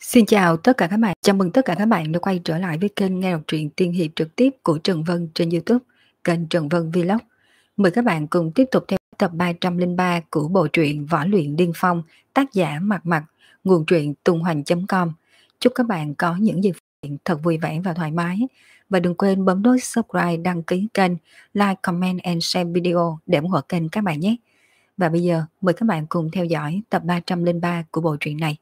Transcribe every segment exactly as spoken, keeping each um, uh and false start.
Xin chào tất cả các bạn, chào mừng tất cả các bạn đã quay trở lại với kênh nghe đọc truyện tiên hiệp trực tiếp của Trần Vân trên YouTube, kênh Trần Vân Vlog. Mời các bạn cùng tiếp tục theo tập ba trăm lẻ ba của bộ truyện Võ Luyện Điên Phong, tác giả Mạc Mạc, nguồn truyện tung hoành chấm com. Chúc các bạn có những giây phút thật vui vẻ và thoải mái. Và đừng quên bấm nút subscribe, đăng ký kênh, like, comment and share video để ủng hộ kênh các bạn nhé. Và bây giờ mời các bạn cùng theo dõi tập ba trăm lẻ ba của bộ truyện này.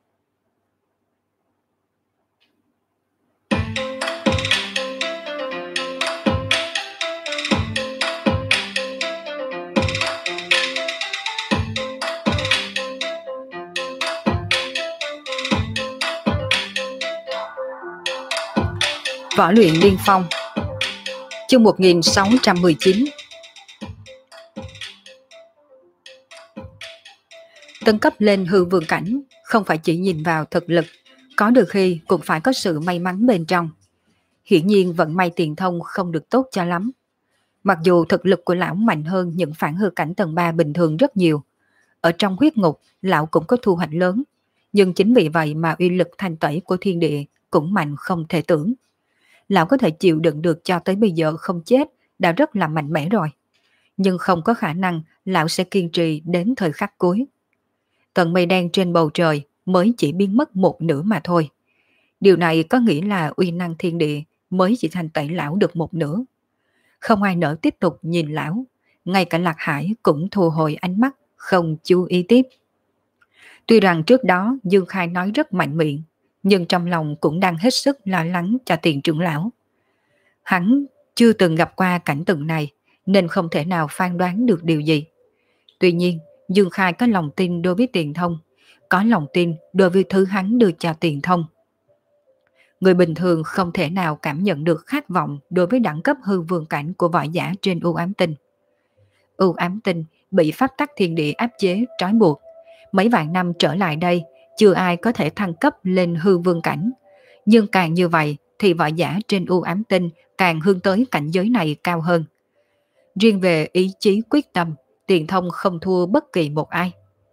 Võ Luyện Điên Phong, chương một nghìn sáu trăm mười chín. Tấn cấp lên hư vương cảnh không phải chỉ nhìn vào thực lực, có đôi khi cũng phải có sự may mắn bên trong. Hiển nhiên vận may tiền thông không được tốt cho lắm. Mặc dù thực lực của lão mạnh hơn những phản hư cảnh tầng ba bình thường rất nhiều, ở trong huyết ngục lão cũng có thu hoạch lớn, nhưng chính vì vậy mà uy lực thanh tẩy của thiên địa cũng mạnh không thể tưởng. Lão có thể chịu đựng được cho tới bây giờ không chết đã rất là mạnh mẽ rồi. Nhưng không có khả năng lão sẽ kiên trì đến thời khắc cuối. Tầng mây đen trên bầu trời mới chỉ biến mất một nửa mà thôi. Điều này có nghĩa là uy năng thiên địa mới chỉ thanh tẩy lão được một nửa. Không ai nỡ tiếp tục nhìn lão, ngay cả Lạc Hải cũng thu hồi ánh mắt, không chú ý tiếp. Tuy rằng trước đó Dương Khai nói rất mạnh miệng, nhưng trong lòng cũng đang hết sức lo lắng cho Tiền trưởng lão. Hắn chưa từng gặp qua cảnh tượng này nên không thể nào phán đoán được điều gì. Tuy nhiên, Dương Khai có lòng tin đối với Tiền Thông, có lòng tin đối với thứ hắn đưa cho Tiền Thông. Người bình thường không thể nào cảm nhận được khát vọng đối với đẳng cấp hư vương cảnh của võ giả trên U Ám Tinh. U Ám Tinh bị pháp tắc thiên địa áp chế, trói buộc. Mấy vạn năm trở lại đây, chưa ai có thể thăng cấp lên hư vương cảnh. Nhưng càng như vậy thì võ giả trên U Ám Tinh càng hướng tới cảnh giới này cao hơn. Riêng về ý chí quyết tâm, Tiền Thông không thua bất kỳ một ai.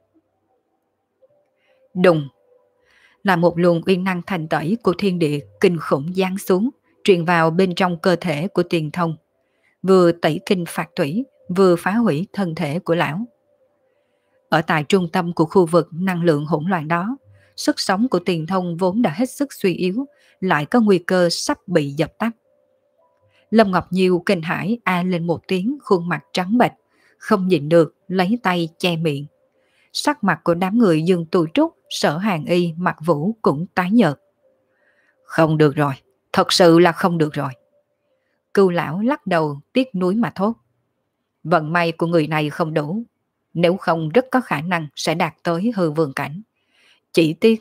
Đùng! Là một luồng uy năng thành tẩy của thiên địa kinh khủng giáng xuống, truyền vào bên trong cơ thể của Tiền Thông. Vừa tẩy kinh phạt thủy, vừa phá hủy thân thể của lão. Ở tại trung tâm của khu vực năng lượng hỗn loạn đó, sức sống của Tiền Thông vốn đã hết sức suy yếu, lại có nguy cơ sắp bị dập tắt. Lâm Ngọc Nhiêu kinh hãi a lên một tiếng, khuôn mặt trắng bệch, không nhịn được lấy tay che miệng. Sắc mặt của đám người Dương Tu Trúc, Sở Hàng Y, Mạc Vũ cũng tái nhợt. Không được rồi, thật sự là không được rồi. Cưu lão lắc đầu tiếc nuối mà thốt. Vận may của người này không đủ, nếu không rất có khả năng sẽ đạt tới hư vương cảnh. Chỉ tiếc...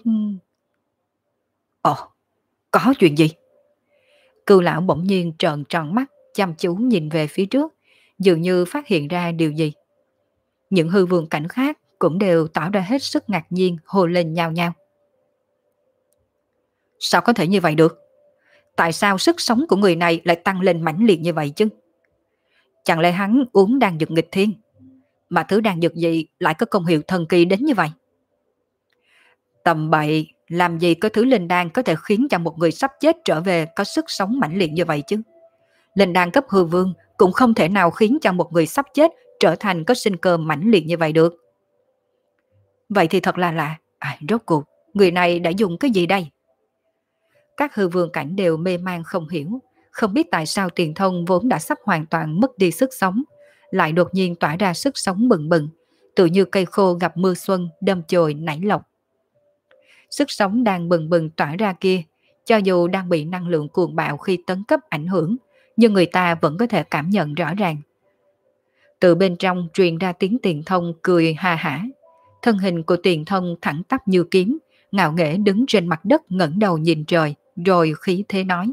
Ồ, có chuyện gì? Cưu lão bỗng nhiên trợn tròn mắt, chăm chú nhìn về phía trước, dường như phát hiện ra điều gì. Những hư vương cảnh khác cũng đều tỏ ra hết sức ngạc nhiên, hô lên nhao nhao. Sao có thể như vậy được? Tại sao sức sống của người này lại tăng lên mãnh liệt như vậy chứ? Chẳng lẽ hắn uống đan dược nghịch thiên? Mà thứ đan dược gì lại có công hiệu thần kỳ đến như vậy? Tầm bậy, làm gì có thứ linh đan có thể khiến cho một người sắp chết trở về có sức sống mãnh liệt như vậy chứ? Linh đan cấp hư vương cũng không thể nào khiến cho một người sắp chết trở thành có sinh cơ mãnh liệt như vậy được. Vậy thì thật là lạ. À, rốt cuộc, người này đã dùng cái gì đây? Các hư vương cảnh đều mê man không hiểu, không biết tại sao Tiền Thông vốn đã sắp hoàn toàn mất đi sức sống, lại đột nhiên tỏa ra sức sống bừng bừng, tự như cây khô gặp mưa xuân đâm chồi nảy lộc. Sức sống đang bừng bừng tỏa ra kia, cho dù đang bị năng lượng cuồng bạo khi tấn cấp ảnh hưởng, nhưng người ta vẫn có thể cảm nhận rõ ràng. Từ bên trong truyền ra tiếng Tiền Thông cười ha hả. Thân hình của Tiền Thông thẳng tắp như kiếm, ngạo nghễ đứng trên mặt đất ngẩng đầu nhìn trời, rồi khí thế nói.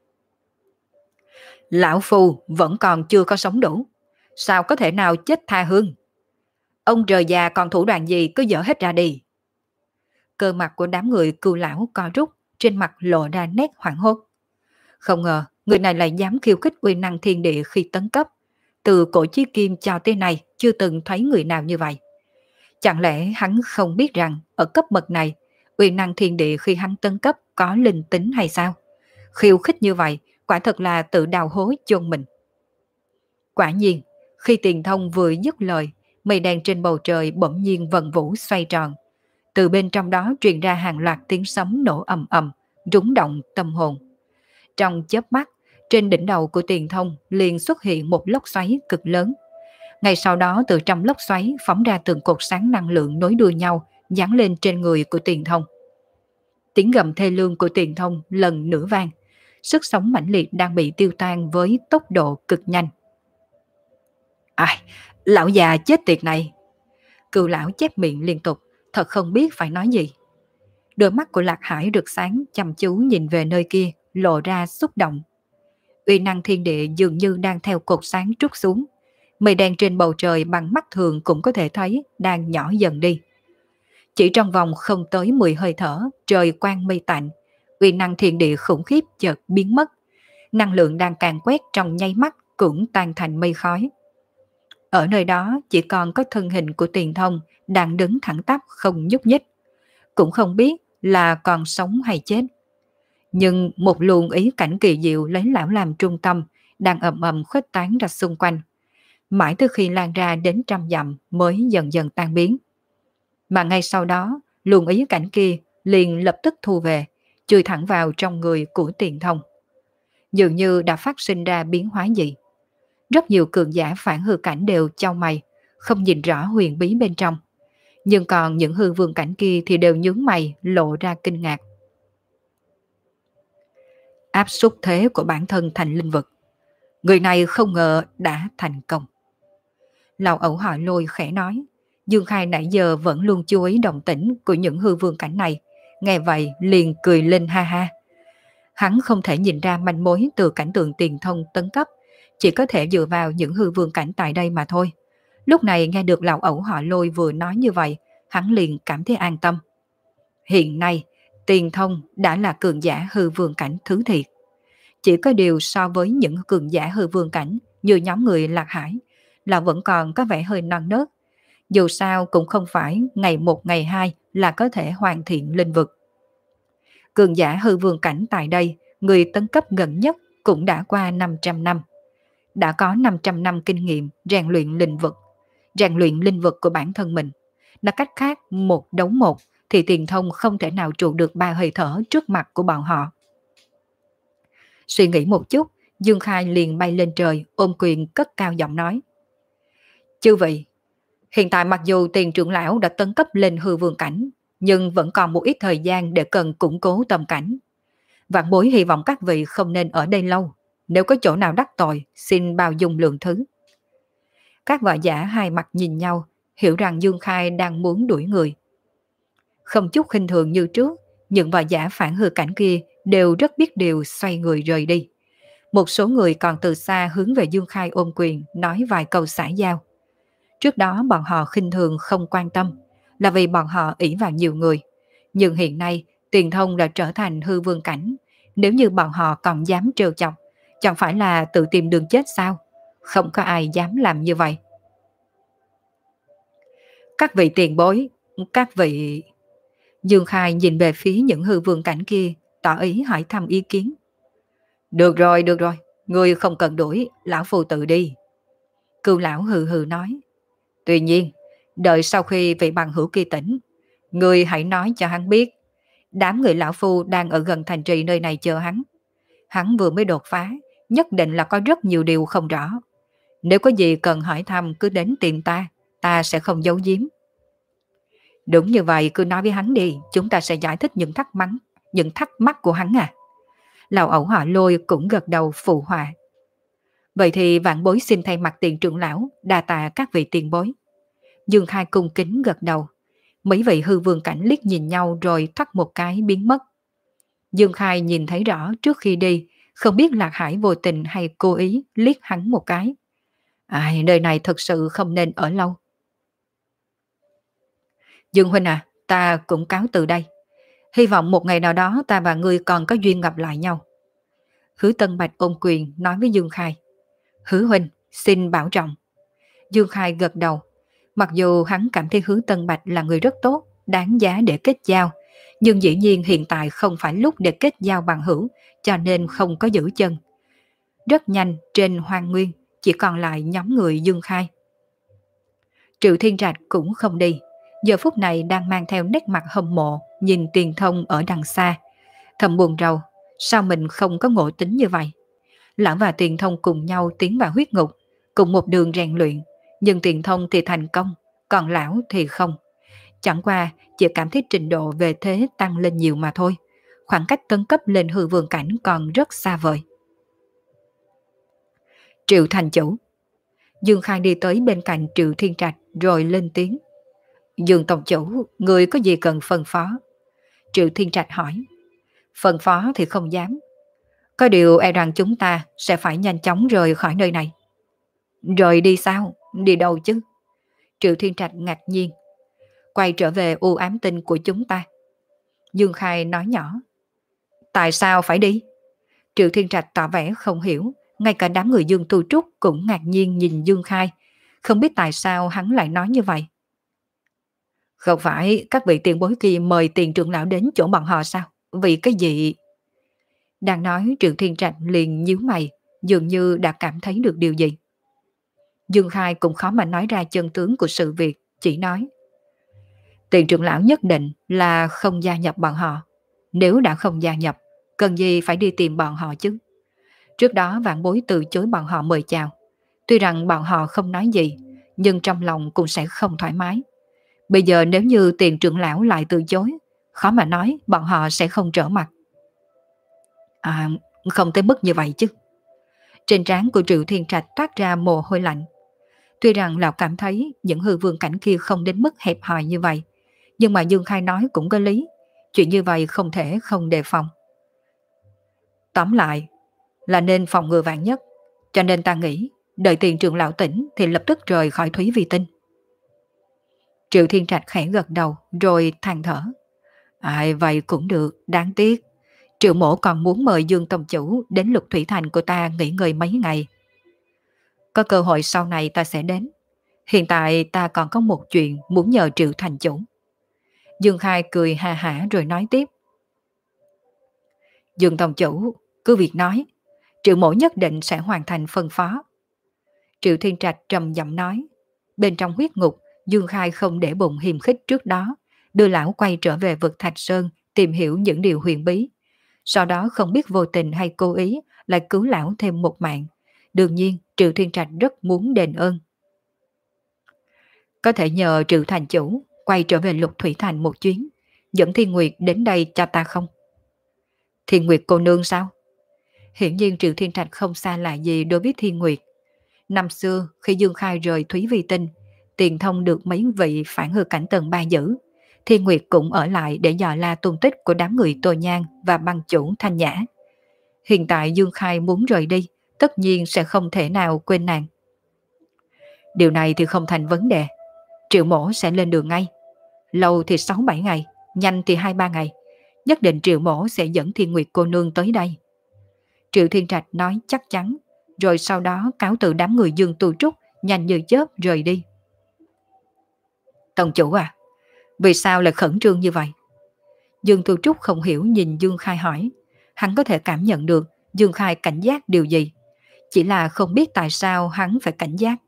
Lão Phu vẫn còn chưa có sống đủ, sao có thể nào chết tha hương? Ông rời già còn thủ đoạn gì cứ dở hết ra đi. Cơ mặt của đám người Cưu lão co rút, trên mặt lộ ra nét hoảng hốt. Không ngờ người này lại dám khiêu khích uy năng thiên địa khi tấn cấp. Từ cổ chí kim cho tới nay chưa từng thấy người nào như vậy. Chẳng lẽ hắn không biết rằng ở cấp bậc này, Uy năng thiên địa khi hắn tấn cấp có linh tính hay sao? Khiêu khích như vậy, quả thật là tự đào hố chôn mình. Quả nhiên, khi Tiền Thông vừa dứt lời, mây đen trên bầu trời bỗng nhiên vần vũ xoay tròn. Từ bên trong đó truyền ra hàng loạt tiếng sấm nổ ầm ầm, rúng động tâm hồn. Trong chớp mắt, trên đỉnh đầu của Tiền Thông liền xuất hiện một lốc xoáy cực lớn. Ngay sau đó từ trong lốc xoáy phóng ra từng cột sáng năng lượng nối đuôi nhau, giáng lên trên người của Tiền Thông. Tiếng gầm thê lương của Tiền Thông lần nữa vang. Sức sống mãnh liệt đang bị tiêu tan với tốc độ cực nhanh. Ai, lão già chết tiệt này. Cừu lão chép miệng liên tục, thật không biết phải nói gì. Đôi mắt của Lạc Hải rực sáng chăm chú nhìn về nơi kia, lộ ra xúc động. Uy năng thiên địa dường như đang theo cột sáng trút xuống. Mây đen trên bầu trời bằng mắt thường cũng có thể thấy đang nhỏ dần đi. Chỉ trong vòng không tới mười hơi thở, trời quang mây tạnh, uy năng thiên địa khủng khiếp chợt biến mất. Năng lượng đang càn quét trong nháy mắt cũng tan thành mây khói. Ở nơi đó chỉ còn có thân hình của Tiền Thông đang đứng thẳng tắp không nhúc nhích. Cũng không biết là còn sống hay chết. Nhưng một luồng ý cảnh kỳ diệu lấy lão làm trung tâm đang ầm ầm khuếch tán ra xung quanh. Mãi tới khi lan ra đến trăm dặm mới dần dần tan biến. Mà ngay sau đó, luồng ý cảnh kia liền lập tức thu về, chui thẳng vào trong người của Tiền Thông. Dường như đã phát sinh ra biến hóa gì. Rất nhiều cường giả phản hư cảnh đều chau mày, không nhìn rõ huyền bí bên trong. Nhưng còn những hư vương cảnh kia thì đều nhướng mày, lộ ra kinh ngạc. Áp xúc thế của bản thân thành linh vực. Người này không ngờ đã thành công. Lão ẩu hỏi Lôi khẽ nói. Dương Khai nãy giờ vẫn luôn chú ý động tĩnh của những hư vương cảnh này. Nghe vậy liền cười lên ha ha. Hắn không thể nhìn ra manh mối từ cảnh tượng Tiền Thông tấn cấp, chỉ có thể dựa vào những hư vương cảnh tại đây mà thôi. Lúc này nghe được lão ẩu họ Lôi vừa nói như vậy, hắn liền cảm thấy an tâm. Hiện nay, Tiền Thông đã là cường giả hư vương cảnh thứ thiệt. Chỉ có điều so với những cường giả hư vương cảnh như nhóm người Lạc Hải là vẫn còn có vẻ hơi non nớt. Dù sao cũng không phải ngày một ngày hai là có thể hoàn thiện linh vực. Cường giả hư vương cảnh tại đây, người tấn cấp gần nhất cũng đã qua năm trăm năm. Đã có năm trăm năm kinh nghiệm rèn luyện linh vực. Rèn luyện linh vực của bản thân mình. Nói cách khác, một đấu một thì Tiền Thông không thể nào trụ được ba hơi thở trước mặt của bọn họ. Suy nghĩ một chút, Dương Khai liền bay lên trời, ôm quyền cất cao giọng nói. Chư vị, hiện tại mặc dù Tiền trưởng lão đã tấn cấp lên hư vương cảnh, nhưng vẫn còn một ít thời gian để cần củng cố tâm cảnh. Vạn bối hy vọng các vị không nên ở đây lâu. Nếu có chỗ nào đắc tội, xin bao dung lượng thứ. Các võ giả hai mặt nhìn nhau, hiểu rằng Dương Khai đang muốn đuổi người. Không chút khinh thường như trước, những võ giả phản hư cảnh kia đều rất biết điều xoay người rời đi. Một số người còn từ xa hướng về Dương Khai ôm quyền, nói vài câu xã giao. Trước đó bọn họ khinh thường không quan tâm, là vì bọn họ ỷ vào nhiều người. Nhưng hiện nay, Tiền Thông đã trở thành hư vương cảnh. Nếu như bọn họ còn dám trêu chọc, chẳng phải là tự tìm đường chết sao? Không có ai dám làm như vậy. Các vị tiền bối, các vị... Dương Khai nhìn về phía những hư vương cảnh kia, tỏ ý hỏi thăm ý kiến. Được rồi, được rồi, ngươi không cần đuổi, lão phu tự đi. Cừu lão hừ hừ nói. Tuy nhiên, đợi sau khi vị bằng hữu kia tỉnh, ngươi hãy nói cho hắn biết, đám người lão phu đang ở gần thành trì nơi này chờ hắn. Hắn vừa mới đột phá, nhất định là có rất nhiều điều không rõ. Nếu có gì cần hỏi thăm cứ đến tìm ta, ta sẽ không giấu giếm. Đúng như vậy, cứ nói với hắn đi, chúng ta sẽ giải thích những thắc mắc, những thắc mắc của hắn à. Lão ẩu họ Lôi cũng gật đầu phụ họa. Vậy thì vạn bối xin thay mặt Tiền trưởng lão, đa tạ các vị tiền bối. Dương Khai cung kính gật đầu. Mấy vị hư vương cảnh liếc nhìn nhau rồi thoát một cái biến mất. Dương Khai nhìn thấy rõ trước khi đi, không biết Lạc Hải vô tình hay cố ý liếc hắn một cái. Ai, nơi này thật sự không nên ở lâu. Dương huynh à, ta cũng cáo từ đây. Hy vọng một ngày nào đó ta và ngươi còn có duyên gặp lại nhau. Hứa Tân Bạch ôm quyền nói với Dương Khai. Hứa huynh, xin bảo trọng. Dương Khai gật đầu. Mặc dù hắn cảm thấy Hứa Tân Bạch là người rất tốt, đáng giá để kết giao, Nhưng dĩ nhiên hiện tại không phải lúc để kết giao bằng hữu, cho nên không có giữ chân. Rất nhanh trên hoang nguyên chỉ còn lại nhóm người Dương Khai. Triệu Thiên Trạch cũng không đi, giờ phút này đang mang theo nét mặt hâm mộ, nhìn Tiền Thông ở đằng xa. Thầm buồn rầu, sao mình không có ngộ tính như vậy? Lão và Tiền Thông cùng nhau tiến vào huyết ngục, cùng một đường rèn luyện, nhưng Tiền Thông thì thành công, còn lão thì không. Chẳng qua chỉ cảm thấy trình độ về thế tăng lên nhiều mà thôi. Khoảng cách tấn cấp lên hư vương cảnh còn rất xa vời. Triệu thành chủ. Dương Khai đi tới bên cạnh Triệu Thiên Trạch rồi lên tiếng. Dương tổng chủ, người có gì cần phân phó? Triệu Thiên Trạch hỏi. Phân phó thì không dám. Có điều e rằng chúng ta sẽ phải nhanh chóng rời khỏi nơi này. Rời đi sao? Đi đâu chứ? Triệu Thiên Trạch ngạc nhiên. Quay trở về u ám tinh của chúng ta. Dương Khai nói nhỏ. Tại sao phải đi? Triệu Thiên Trạch tỏ vẻ không hiểu. Ngay cả đám người Dương Tu Trúc cũng ngạc nhiên nhìn Dương Khai. Không biết tại sao hắn lại nói như vậy. Không phải các vị tiền bối kia mời Tiền trưởng lão đến chỗ bọn họ sao? Vì cái gì? Đang nói Triệu Thiên Trạch liền nhíu mày, dường như đã cảm thấy được điều gì. Dương Khai cũng khó mà nói ra chân tướng của sự việc, chỉ nói. Tiền trưởng lão nhất định là không gia nhập bọn họ. Nếu đã không gia nhập, cần gì phải đi tìm bọn họ chứ? Trước đó vạn bối từ chối bọn họ mời chào. Tuy rằng bọn họ không nói gì, nhưng trong lòng cũng sẽ không thoải mái. Bây giờ nếu như Tiền trưởng lão lại từ chối, khó mà nói bọn họ sẽ không trở mặt. À, không tới mức như vậy chứ. Trên trán của Triệu Thiên Trạch toát ra mồ hôi lạnh. Tuy rằng lão cảm thấy những hư vương cảnh kia không đến mức hẹp hòi như vậy, nhưng mà Dương Khai nói cũng có lý. Chuyện như vậy không thể không đề phòng. Tóm lại là nên phòng ngừa vạn nhất. Cho nên ta nghĩ đợi Tiền trưởng lão tỉnh thì lập tức rời khỏi Thúy Vi Tinh. Triệu Thiên Trạch khẽ gật đầu rồi than thở. Ai vậy cũng được, đáng tiếc. Triệu mổ còn muốn mời Dương Tông Chủ đến Lục Thủy Thành của ta nghỉ ngơi mấy ngày. Có cơ hội sau này ta sẽ đến. Hiện tại ta còn có một chuyện muốn nhờ Triệu Thành Chủ. Dương Khai cười ha hả rồi nói tiếp. Dương Tông Chủ, cứ việc nói. Triệu mổ nhất định sẽ hoàn thành phân phó. Triệu Thiên Trạch trầm giọng nói. Bên trong huyết ngục, Dương Khai không để bụng hiềm khích trước đó, đưa lão quay trở về vực Thạch Sơn tìm hiểu những điều huyền bí. Sau đó không biết vô tình hay cố ý lại cứu lão thêm một mạng. Đương nhiên Triệu Thiên Trạch rất muốn đền ơn. Có thể nhờ Triệu Thành Chủ quay trở về Lục Thủy Thành một chuyến, dẫn Thiên Nguyệt đến đây cho ta không? Thiên Nguyệt cô nương sao? Hiển nhiên Triệu Thiên Trạch không xa lạ gì đối với Thiên Nguyệt. Năm xưa khi Dương Khai rời Thúy Vi Tinh, Tiền Thông được mấy vị phản hư cảnh tầng ba giữ. Thiên Nguyệt cũng ở lại để dò la tung tích của đám người Tô Nhan và băng chủ Thanh Nhã. Hiện tại Dương Khai muốn rời đi, tất nhiên sẽ không thể nào quên nàng. Điều này thì không thành vấn đề. Triệu mổ sẽ lên đường ngay. Lâu thì sáu bảy ngày, nhanh thì hai ba ngày. Nhất định Triệu mổ sẽ dẫn Thiên Nguyệt cô nương tới đây. Triệu Thiên Trạch nói chắc chắn, rồi sau đó cáo từ đám người Dương Tu Trúc nhanh như chớp rời đi. Tổng chủ à, vì sao lại khẩn trương như vậy? Dương Tu Trúc không hiểu nhìn Dương Khai hỏi. Hắn có thể cảm nhận được Dương Khai cảnh giác điều gì, chỉ là không biết tại sao hắn phải cảnh giác.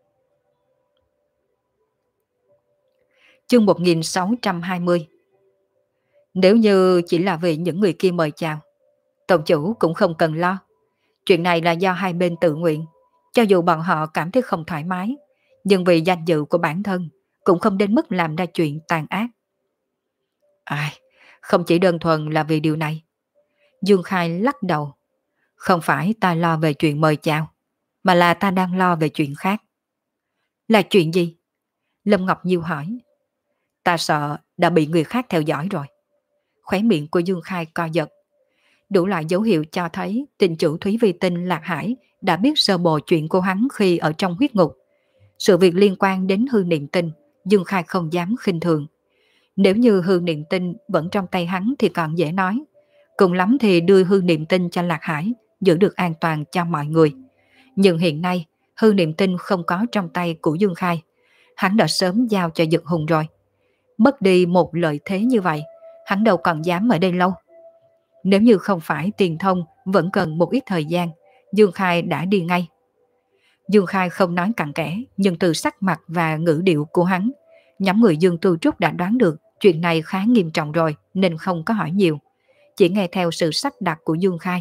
Chương một nghìn sáu trăm hai mươi. Nếu như chỉ là vì những người kia mời chào, tổng chủ cũng không cần lo. Chuyện này là do hai bên tự nguyện. Cho dù bọn họ cảm thấy không thoải mái, nhưng vì danh dự của bản thân cũng không đến mức làm ra chuyện tàn ác. Ai, không chỉ đơn thuần là vì điều này. Dương Khai lắc đầu. Không phải ta lo về chuyện mời chào, mà là ta đang lo về chuyện khác. Là chuyện gì? Lâm Ngọc Nhiêu hỏi. Ta sợ đã bị người khác theo dõi rồi. Khóe miệng của Dương Khai co giật. Đủ loại dấu hiệu cho thấy tình chủ Thúy Vi Tinh Lạc Hải đã biết sơ bộ chuyện của hắn khi ở trong huyết ngục. Sự việc liên quan đến hư niệm tinh, Dương Khai không dám khinh thường. Nếu như hư niệm tinh vẫn trong tay hắn thì còn dễ nói. Cùng lắm thì đưa hư niệm tinh cho Lạc Hải, giữ được an toàn cho mọi người. Nhưng hiện nay, hư niệm tinh không có trong tay của Dương Khai. Hắn đã sớm giao cho Dực Hùng rồi. Mất đi một lợi thế như vậy, hắn đâu còn dám ở đây lâu. Nếu như không phải Tiền Thông vẫn cần một ít thời gian, Dương Khai đã đi ngay. Dương Khai không nói cặn kẽ, nhưng từ sắc mặt và ngữ điệu của hắn, nhóm người Dương Tu Trúc đã đoán được chuyện này khá nghiêm trọng rồi nên không có hỏi nhiều, chỉ nghe theo sự sắp đặt của Dương Khai.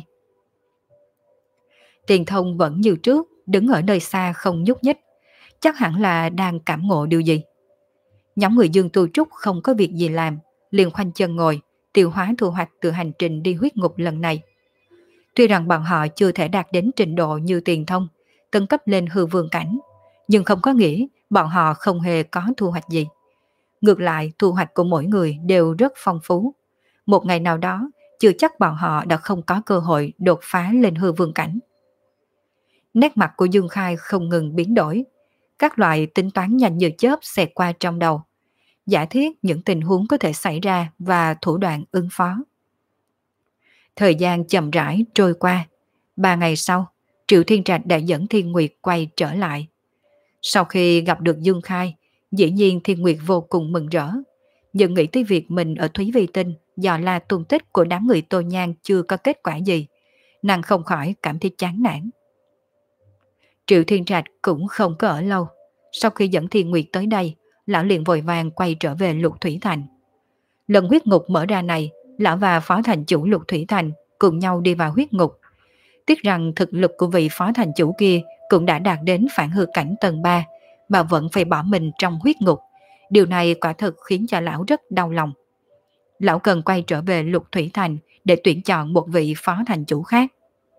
Tiền Thông vẫn như trước, đứng ở nơi xa không nhúc nhích, chắc hẳn là đang cảm ngộ điều gì. Nhóm người Dương Tu Trúc không có việc gì làm, liền khoanh chân ngồi, tiêu hóa thu hoạch từ hành trình đi huyết ngục lần này. Tuy rằng bọn họ chưa thể đạt đến trình độ như Tiền Thông, tấn cấp lên hư vương cảnh, nhưng không có nghĩa bọn họ không hề có thu hoạch gì. Ngược lại, thu hoạch của mỗi người đều rất phong phú. Một ngày nào đó, chưa chắc bọn họ đã không có cơ hội đột phá lên hư vương cảnh. Nét mặt của Dương Khai không ngừng biến đổi. Các loại tính toán nhanh như chớp xẹt qua trong đầu. Giả thiết những tình huống có thể xảy ra và thủ đoạn ứng phó. Thời gian chậm rãi trôi qua. Ba ngày sau, Triệu Thiên Trạch đã dẫn Thiên Nguyệt quay trở lại. Sau khi gặp được Dương Khai, dĩ nhiên Thiên Nguyệt vô cùng mừng rỡ. Nhưng nghĩ tới việc mình ở Thúy Vi Tinh dò la tung tích của đám người Tô Nhan chưa có kết quả gì, nàng không khỏi cảm thấy chán nản. Triệu Thiên Trạch cũng không có ở lâu. Sau khi dẫn Thiên Nguyệt tới đây, lão liền vội vàng quay trở về Lục Thủy Thành. Lần huyết ngục mở ra này, lão và phó thành chủ Lục Thủy Thành cùng nhau đi vào huyết ngục. Tiếc rằng thực lực của vị phó thành chủ kia cũng đã đạt đến phản hư cảnh tầng ba, mà vẫn phải bỏ mình trong huyết ngục. Điều này quả thực khiến cho lão rất đau lòng. Lão cần quay trở về Lục Thủy Thành để tuyển chọn một vị phó thành chủ khác.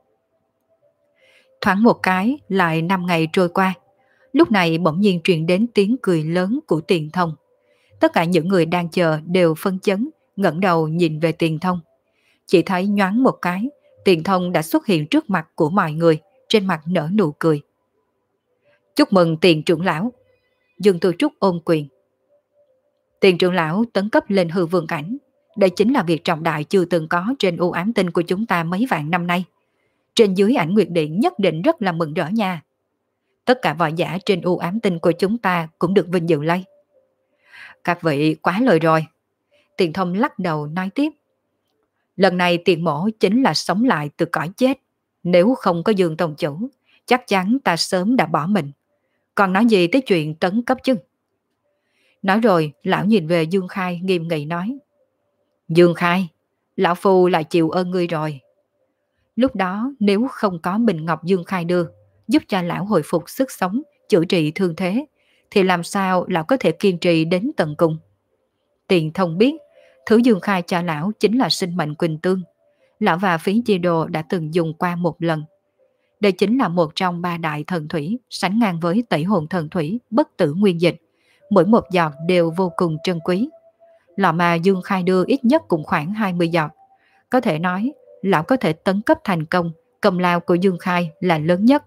Thoáng một cái, lại năm ngày trôi qua. Lúc này bỗng nhiên truyền đến tiếng cười lớn của Tiền Thông. Tất cả những người đang chờ đều phân chấn, ngẩng đầu nhìn về Tiền Thông. Chỉ thấy nhoáng một cái, Tiền Thông đã xuất hiện trước mặt của mọi người, trên mặt nở nụ cười. Chúc mừng Tiền trưởng lão. Dương Tu Trúc ôm quyền. Tiền trưởng lão tấn cấp lên hư vương cảnh. Đây chính là việc trọng đại chưa từng có trên u ám tinh của chúng ta mấy vạn năm nay. Trên dưới Ảnh Nguyệt Điện nhất định rất là mừng rỡ nha. Tất cả võ giả trên u ám tinh của chúng ta cũng được vinh dự lây. Các vị quá lời rồi. Tiền Thông lắc đầu nói tiếp. Lần này Tiền mổ chính là sống lại từ cõi chết. Nếu không có Dương Tông Chủ, chắc chắn ta sớm đã bỏ mình. Còn nói gì tới chuyện tấn cấp chứ? Nói rồi, lão nhìn về Dương Khai nghiêm nghị nói. Dương Khai, lão phu lại chịu ơn ngươi rồi. Lúc đó nếu không có bình ngọc Dương Khai đưa, giúp cho lão hồi phục sức sống, chữa trị thương thế, thì làm sao lão có thể kiên trì đến tận cùng? Tiền Thông biết, thứ Dương Khai cho lão chính là sinh mệnh quỳnh tương. Lão và Phí Chi Đồ đã từng dùng qua một lần. Đây chính là một trong ba đại thần thủy, sánh ngang với tẩy hồn thần thủy, bất tử nguyên dịch. Mỗi một giọt đều vô cùng trân quý. Lọ mà Dương Khai đưa ít nhất cũng khoảng hai mươi giọt. Có thể nói, lão có thể tấn cấp thành công, công lao của Dương Khai là lớn nhất.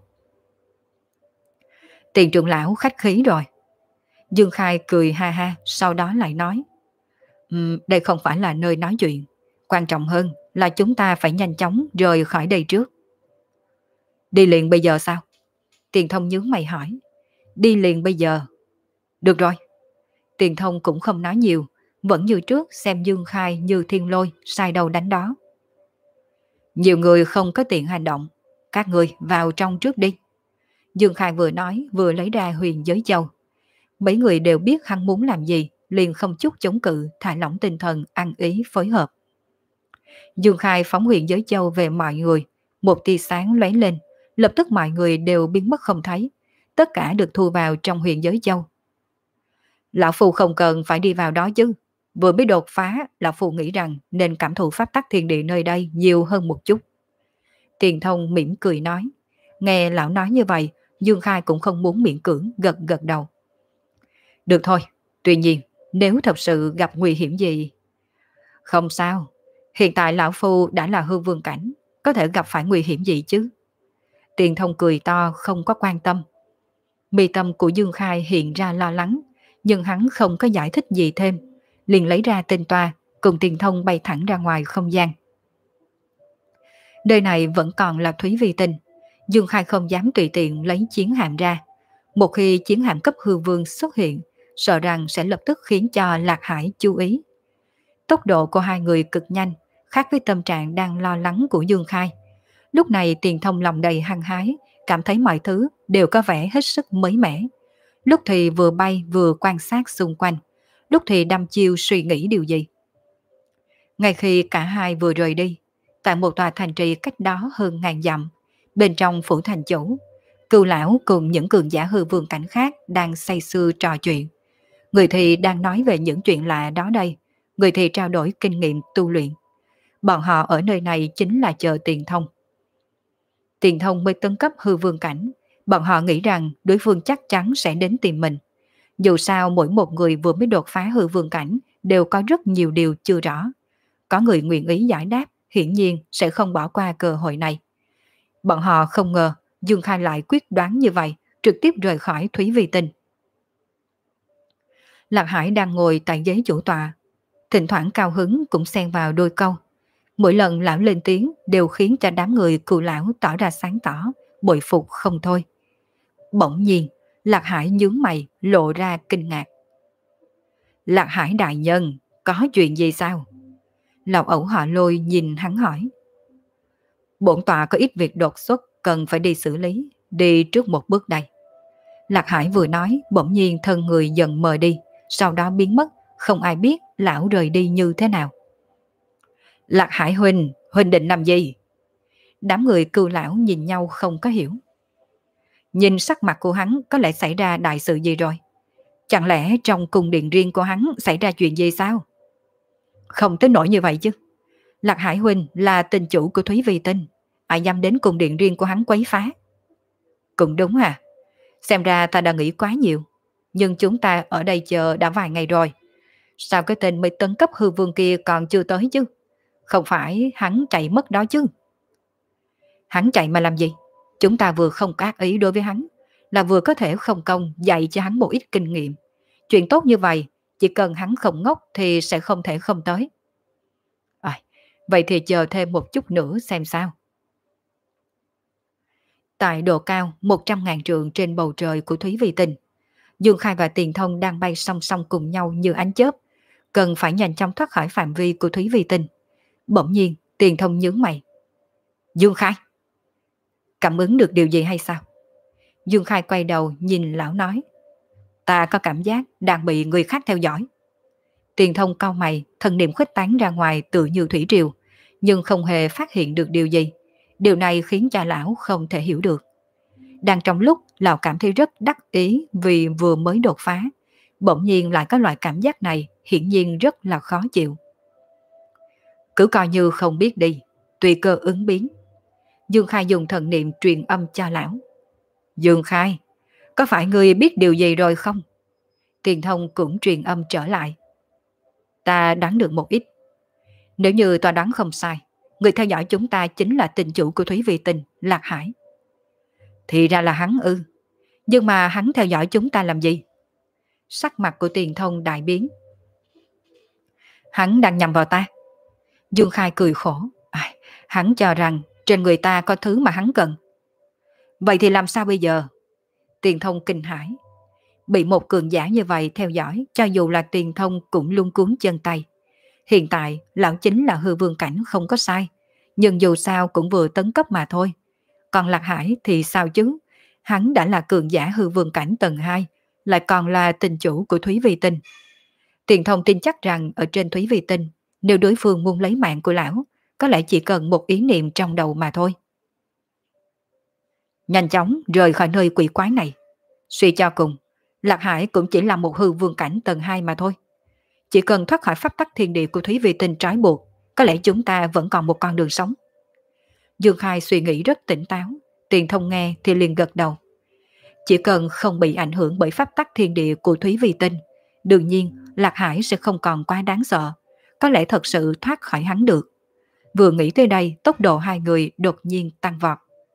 Tiền trưởng lão khách khí rồi. Dương Khai cười ha ha, sau đó lại nói. Um, đây không phải là nơi nói chuyện. Quan trọng hơn là chúng ta phải nhanh chóng rời khỏi đây trước. Đi liền bây giờ sao? Tiền Thông nhướng mày hỏi. Đi liền bây giờ. Được rồi. Tiền Thông cũng không nói nhiều, vẫn như trước xem Dương Khai như thiên lôi, sai đầu đánh đó. Nhiều người không có tiện hành động, các người vào trong trước đi. Dương Khai vừa nói vừa lấy ra huyền giới châu. Mấy người đều biết hắn muốn làm gì, liền không chút chống cự, thả lỏng tinh thần, ăn ý phối hợp. Dương Khai phóng huyền giới châu về mọi người, một tia sáng lóe lên, lập tức mọi người đều biến mất không thấy, tất cả được thu vào trong huyền giới châu. Lão Phu không cần phải đi vào đó chứ, vừa mới đột phá, Lão Phu nghĩ rằng nên cảm thụ pháp tắc thiên địa nơi đây nhiều hơn một chút. Tiền Thông mỉm cười nói. Nghe lão nói như vậy, Dương Khai cũng không muốn miễn cưỡng, gật gật đầu. Được thôi, tuy nhiên, nếu thật sự gặp nguy hiểm gì... Không sao, hiện tại Lão Phu đã là hư vương cảnh, có thể gặp phải nguy hiểm gì chứ? Tiền Thông cười to không có quan tâm. Mi tâm của Dương Khai hiện ra lo lắng, nhưng hắn không có giải thích gì thêm, liền lấy ra tên toa, cùng Tiền Thông bay thẳng ra ngoài không gian. Nơi này vẫn còn là Thúy Vi Tinh, Dương Khai không dám tùy tiện lấy chiến hạm ra. Một khi chiến hạm cấp hư vương xuất hiện, sợ rằng sẽ lập tức khiến cho Lạc Hải chú ý. Tốc độ của hai người cực nhanh, khác với tâm trạng đang lo lắng của Dương Khai. Lúc này Tiền Thông lòng đầy hăng hái, cảm thấy mọi thứ đều có vẻ hết sức mới mẻ. Lúc thì vừa bay vừa quan sát xung quanh, lúc thì đăm chiêu suy nghĩ điều gì. Ngay khi cả hai vừa rời đi, tại một tòa thành trì cách đó hơn ngàn dặm, bên trong phủ thành chủ, Cừu lão cùng những cường giả hư vương cảnh khác đang say sưa trò chuyện. Người thì đang nói về những chuyện lạ đó đây, người thì trao đổi kinh nghiệm tu luyện. Bọn họ ở nơi này chính là chờ Tiền Thông. Tiền Thông mới tấn cấp hư vương cảnh, bọn họ nghĩ rằng đối phương chắc chắn sẽ đến tìm mình. Dù sao mỗi một người vừa mới đột phá hư vương cảnh đều có rất nhiều điều chưa rõ. Có người nguyện ý giải đáp, hiển nhiên sẽ không bỏ qua cơ hội này. Bọn họ không ngờ Dương Khai lại quyết đoán như vậy, trực tiếp rời khỏi Thúy Vi Tinh. Lạc Hải đang ngồi tại ghế chủ tọa, thỉnh thoảng cao hứng cũng xen vào đôi câu. Mỗi lần lão lên tiếng đều khiến cho đám người Cừu lão tỏ ra sáng tỏ, bội phục không thôi. Bỗng nhiên, Lạc Hải nhướng mày, lộ ra kinh ngạc. Lạc Hải đại nhân, có chuyện gì sao? Lão ẩu họ Lôi nhìn hắn hỏi. Bổn tọa có ít việc đột xuất cần phải đi xử lý, đi trước một bước đây. Lạc Hải vừa nói, bỗng nhiên thân người dần mờ đi, sau đó biến mất, không ai biết lão rời đi như thế nào. Lạc Hải huynh, huynh định làm gì? Đám người Cừu lão nhìn nhau không có hiểu. Nhìn sắc mặt của hắn có lẽ xảy ra đại sự gì rồi. Chẳng lẽ trong cung điện riêng của hắn xảy ra chuyện gì sao? Không tới nỗi như vậy chứ. Lạc Hải huynh là tình chủ của Thúy Vi Tinh, ai dám đến cung điện riêng của hắn quấy phá? Cũng đúng à. Xem ra ta đã nghĩ quá nhiều. Nhưng chúng ta ở đây chờ đã vài ngày rồi. Sao cái tên mới tấn cấp hư vương kia còn chưa tới chứ? Không phải hắn chạy mất đó chứ? Hắn chạy mà làm gì? Chúng ta vừa không có ác ý đối với hắn, là vừa có thể không công dạy cho hắn một ít kinh nghiệm. Chuyện tốt như vậy, chỉ cần hắn không ngốc thì sẽ không thể không tới. À, vậy thì chờ thêm một chút nữa xem sao. Tại độ cao một trăm ngàn trượng trên bầu trời của Thúy Vi Tinh, Dương Khai và Tiền Thông đang bay song song cùng nhau như ánh chớp, cần phải nhanh chóng thoát khỏi phạm vi của Thúy Vi Tinh. Bỗng nhiên, Tiền Thông nhướng mày. Dương Khai, cảm ứng được điều gì hay sao? Dương Khai quay đầu nhìn lão nói. Ta có cảm giác đang bị người khác theo dõi. Tiền Thông cau mày, thần niệm khuếch tán ra ngoài tự như thủy triều, nhưng không hề phát hiện được điều gì. Điều này khiến cho lão không thể hiểu được. Đang trong lúc lão cảm thấy rất đắc ý vì vừa mới đột phá, bỗng nhiên lại có loại cảm giác này, hiển nhiên rất là khó chịu. Cứ coi như không biết đi, tùy cơ ứng biến. Dương Khai dùng thần niệm truyền âm cho lão. Dương Khai, có phải người biết điều gì rồi không? Tiền Thông cũng truyền âm trở lại. Ta đoán được một ít. Nếu như ta đoán không sai, người theo dõi chúng ta chính là tình chủ của Thúy Vi Tinh, Lạc Hải. Thì ra là hắn ư. Nhưng mà hắn theo dõi chúng ta làm gì? Sắc mặt của Tiền Thông đại biến. Hắn đang nhầm vào ta. Dương Khai cười khổ. À, hắn cho rằng trên người ta có thứ mà hắn cần. Vậy thì làm sao bây giờ? Tiền Thông kinh hãi. Bị một cường giả như vậy theo dõi, cho dù là Tiền Thông cũng luống cuống chân tay. Hiện tại, lão chính là hư vương cảnh không có sai, nhưng dù sao cũng vừa tấn cấp mà thôi. Còn Lạc Hải thì sao chứ? Hắn đã là cường giả hư vương cảnh tầng hai, lại còn là tình chủ của Thúy Vi Tinh. Tiền Thông tin chắc rằng ở trên Thúy Vi Tinh, nếu đối phương muốn lấy mạng của lão, có lẽ chỉ cần một ý niệm trong đầu mà thôi. Nhanh chóng rời khỏi nơi quỷ quái này. Suy cho cùng, Lạc Hải cũng chỉ là một hư vương cảnh tầng hai mà thôi. Chỉ cần thoát khỏi pháp tắc thiên địa của Thúy Vi Tinh trói buộc, có lẽ chúng ta vẫn còn một con đường sống. Dương Khai suy nghĩ rất tỉnh táo, Tiền Thông nghe thì liền gật đầu. Chỉ cần không bị ảnh hưởng bởi pháp tắc thiên địa của Thúy Vi Tinh, đương nhiên Lạc Hải sẽ không còn quá đáng sợ, có lẽ thật sự thoát khỏi hắn được. Vừa nghĩ tới đây, tốc độ hai người đột nhiên tăng vọt.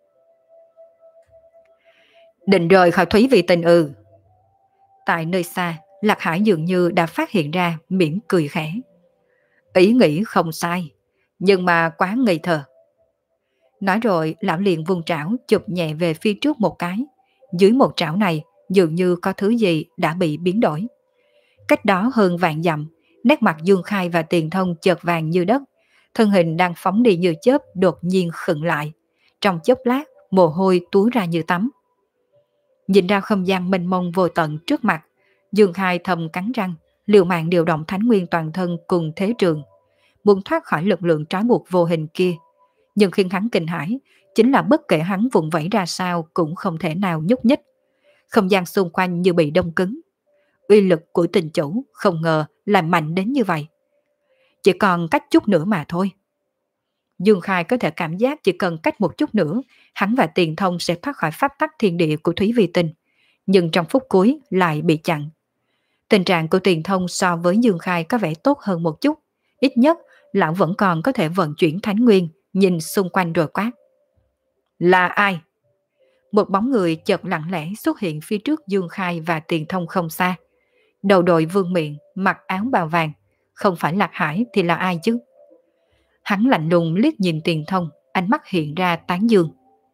Định rời khỏi Thúy Vi Tinh ư? Tại nơi xa, Lạc Hải dường như đã phát hiện ra, mỉm cười khẽ. Ý nghĩ không sai, nhưng mà quá ngây thơ. Nói rồi, lão liền vung trảo chụp nhẹ về phía trước một cái. Dưới một trảo này, dường như có thứ gì đã bị biến đổi. Cách đó hơn vạn dặm, Nét mặt Dương Khai và Tiền Thông chợt vàng như đất, thân hình đang phóng đi như chớp đột nhiên khựng lại. Trong chốc lát, mồ hôi túa ra như tắm. Nhìn ra không gian mênh mông vô tận trước mặt, Dương Khai thầm cắn răng, liều mạng điều động thánh nguyên toàn thân cùng thế trường, muốn thoát khỏi lực lượng trói buộc vô hình kia. Nhưng khiến hắn kinh hãi, chính là bất kể hắn vùng vẫy ra sao cũng không thể nào nhúc nhích. Không gian xung quanh như bị đông cứng. Uy lực của tình chủ không ngờ là mạnh đến như vậy. Chỉ còn cách chút nữa mà thôi. Dương Khai có thể cảm giác chỉ cần cách một chút nữa, hắn và Tiền Thông sẽ thoát khỏi pháp tắc thiên địa của Thúy Vi Tinh. Nhưng trong phút cuối lại bị chặn. Tình trạng của Tiền Thông so với Dương Khai có vẻ tốt hơn một chút. Ít nhất, lão vẫn còn có thể vận chuyển thánh nguyên, nhìn xung quanh rồi quát. Là ai? Một bóng người chợt lặng lẽ xuất hiện phía trước Dương Khai và Tiền Thông không xa. Đầu đội vương miện, mặc áo bào vàng. Không phải Lạc Hải thì là ai chứ? Hắn lạnh lùng liếc nhìn Tiền Thông, ánh mắt hiện ra tán dương.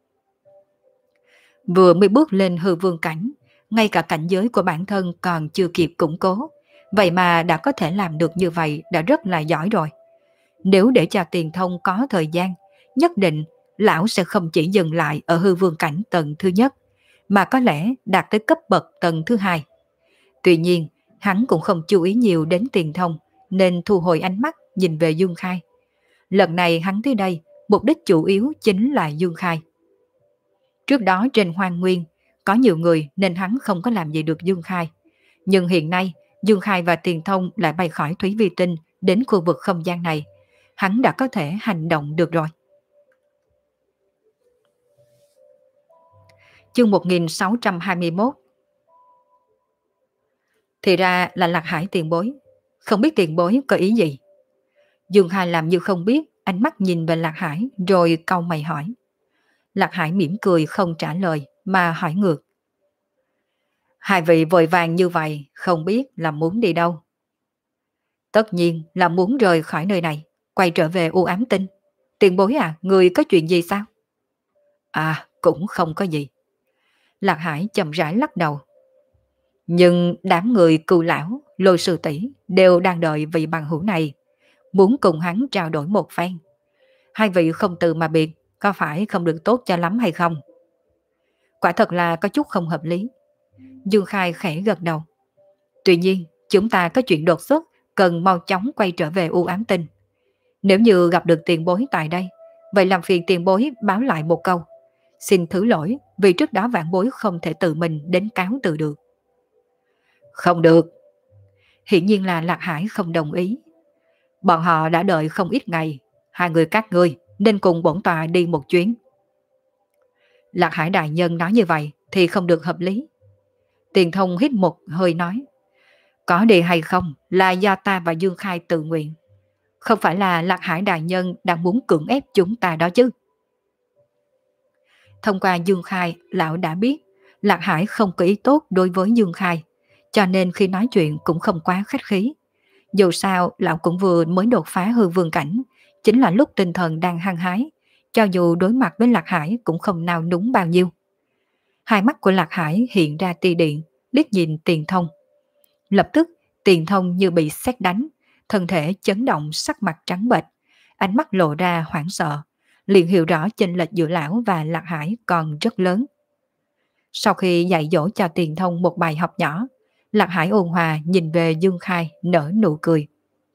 Vừa mới bước lên hư vương cảnh, ngay cả cảnh giới của bản thân còn chưa kịp củng cố. Vậy mà đã có thể làm được như vậy đã rất là giỏi rồi. Nếu để cho Tiền Thông có thời gian, nhất định lão sẽ không chỉ dừng lại ở hư vương cảnh tầng thứ nhất, mà có lẽ đạt tới cấp bậc tầng thứ hai. Tuy nhiên, hắn cũng không chú ý nhiều đến Tiền Thông, nên thu hồi ánh mắt nhìn về Dương Khai. Lần này hắn tới đây, mục đích chủ yếu chính là Dương Khai. Trước đó trên Hoang Nguyên, có nhiều người nên hắn không có làm gì được Dương Khai. Nhưng hiện nay, Dương Khai và Tiền Thông lại bay khỏi Thúy Vi Tinh đến khu vực không gian này. Hắn đã có thể hành động được rồi. Chương một nghìn sáu trăm hai mươi mốt. Thì ra là Lạc Hải tiền bối. Không biết tiền bối có ý gì? Dương Khai làm như không biết, ánh mắt nhìn về Lạc Hải rồi cau mày hỏi. Lạc Hải mỉm cười không trả lời mà hỏi ngược. Hai vị vội vàng như vậy không biết là muốn đi đâu? Tất nhiên là muốn rời khỏi nơi này, quay trở về U Ám Tinh. Tiền bối à, người có chuyện gì sao? À, cũng không có gì. Lạc Hải chậm rãi lắc đầu. Nhưng đám người Cưu lão, Lôi sư tỷ đều đang đợi vị bằng hữu này, muốn cùng hắn trao đổi một phen. Hai vị không từ mà biệt, có phải không được tốt cho lắm hay không? Quả thật là có chút không hợp lý. Dương Khai khẽ gật đầu. Tuy nhiên, chúng ta có chuyện đột xuất, cần mau chóng quay trở về U Ám Tinh. Nếu như gặp được tiền bối tại đây, vậy làm phiền tiền bối báo lại một câu. Xin thứ lỗi vì trước đó vãn bối không thể tự mình đến cáo từ được. Không được. Hiển nhiên là Lạc Hải không đồng ý. Bọn họ đã đợi không ít ngày, hai người các ngươi nên cùng bổn tọa đi một chuyến. Lạc Hải đại nhân nói như vậy thì không được hợp lý. Tiền Thông hít một hơi nói. Có đi hay không là do ta và Dương Khai tự nguyện. Không phải là Lạc Hải đại nhân đang muốn cưỡng ép chúng ta đó chứ. Thông qua Dương Khai, lão đã biết Lạc Hải không có ý tốt đối với Dương Khai, cho nên khi nói chuyện cũng không quá khách khí. Dù sao, lão cũng vừa mới đột phá hư vương cảnh, chính là lúc tinh thần đang hăng hái, cho dù đối mặt với Lạc Hải cũng không nào núng bao nhiêu. Hai mắt của Lạc Hải hiện ra tia điện, liếc nhìn Tiền Thông. Lập tức, Tiền Thông như bị sét đánh, thân thể chấn động, sắc mặt trắng bệch, ánh mắt lộ ra hoảng sợ, liền hiểu rõ chênh lệch giữa lão và Lạc Hải còn rất lớn. Sau khi dạy dỗ cho Tiền Thông một bài học nhỏ, Lạc Hải ôn hòa nhìn về Dương Khai nở nụ cười.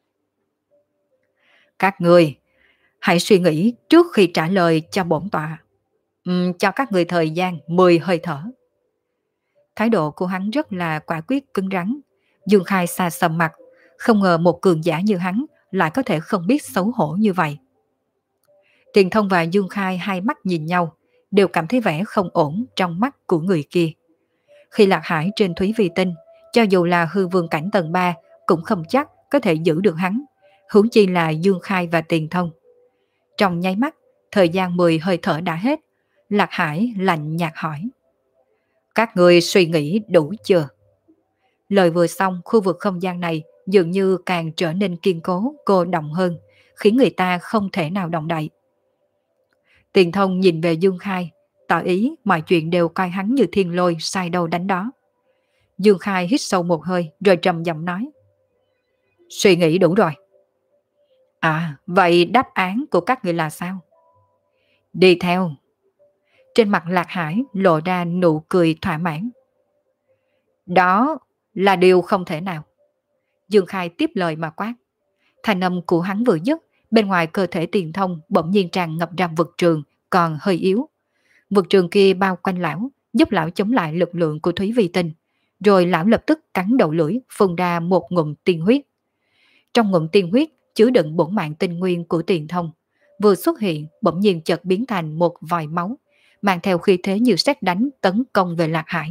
Các người hãy suy nghĩ trước khi trả lời cho bổn tọa. Uhm, cho các người thời gian mười hơi thở. Thái độ của hắn rất là quả quyết cứng rắn. Dương Khai xa sầm mặt, không ngờ một cường giả như hắn lại có thể không biết xấu hổ như vậy. Tiền Thông và Dương Khai hai mắt nhìn nhau, đều cảm thấy vẻ không ổn trong mắt của người kia. Khi Lạc Hải trên Thúy Vi Tinh, cho dù là hư vương cảnh tầng ba cũng không chắc có thể giữ được hắn, huống chi là Dương Khai và Tiền Thông. Trong nháy mắt, thời gian mười hơi thở đã hết, Lạc Hải lạnh nhạt hỏi. Các người suy nghĩ đủ chưa? Lời vừa xong, khu vực không gian này dường như càng trở nên kiên cố, cô động hơn, khiến người ta không thể nào động đậy. Tiền Thông nhìn về Dương Khai, tỏ ý mọi chuyện đều coi hắn như thiên lôi sai đâu đánh đó. Dương Khai hít sâu một hơi rồi trầm giọng nói. Suy nghĩ đủ rồi. À, vậy đáp án của các người là sao? Đi theo. Trên mặt Lạc Hải lộ ra nụ cười thỏa mãn. Đó là điều không thể nào. Dương Khai tiếp lời mà quát. Thanh âm của hắn vừa dứt, bên ngoài cơ thể Tiền Thông bỗng nhiên tràn ngập ra vực trường, còn hơi yếu. Vực trường kia bao quanh lão, giúp lão chống lại lực lượng của Thúy Vi Tinh. Rồi lão lập tức cắn đầu lưỡi, phun ra một ngụm tiên huyết. Trong ngụm tiên huyết chứa đựng bổn mạng tinh nguyên của Tiền Thông, vừa xuất hiện bỗng nhiên chợt biến thành một vòi máu, mang theo khí thế như sét đánh tấn công về Lạc Hải.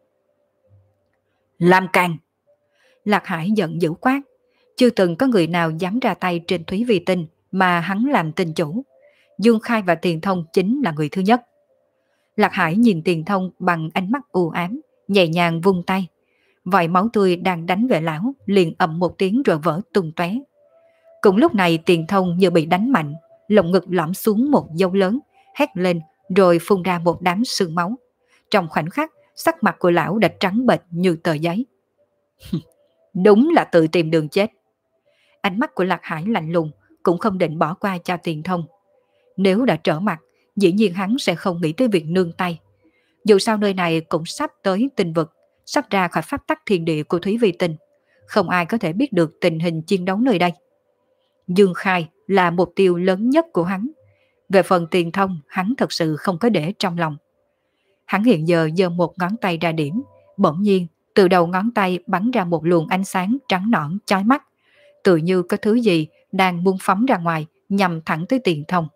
Làm càng! Lạc Hải giận dữ quát. Chưa từng có người nào dám ra tay trên Thúy Vi Tinh mà hắn làm tinh chủ. Dương Khai và Tiền Thông chính là người thứ nhất. Lạc Hải nhìn Tiền Thông bằng ánh mắt u ám, nhẹ nhàng vung tay. Vòi máu tươi đang đánh về lão liền ầm một tiếng rồi vỡ tung tóe. Cùng lúc này Tiền Thông như bị đánh mạnh, lồng ngực lõm xuống một dấu lớn, hét lên rồi phun ra một đám sương máu. Trong khoảnh khắc, sắc mặt của lão đã trắng bệch như tờ giấy. Đúng là tự tìm đường chết. Ánh mắt của Lạc Hải lạnh lùng, cũng không định bỏ qua cho Tiền Thông. Nếu đã trở mặt, dĩ nhiên hắn sẽ không nghĩ tới việc nương tay. Dù sao nơi này cũng sắp tới tinh vực, sắp ra khỏi pháp tắc thiên địa của Thúy Vi Tinh. Không ai có thể biết được tình hình chiến đấu nơi đây. Dương Khai là mục tiêu lớn nhất của hắn. Về phần Tiền Thông, hắn thật sự không có để trong lòng. Hắn hiện giờ giơ một ngón tay ra điểm, bỗng nhiên từ đầu ngón tay bắn ra một luồng ánh sáng trắng nõn chói mắt, tự như có thứ gì đang buông phóng ra ngoài nhằm thẳng tới Tiền Thông.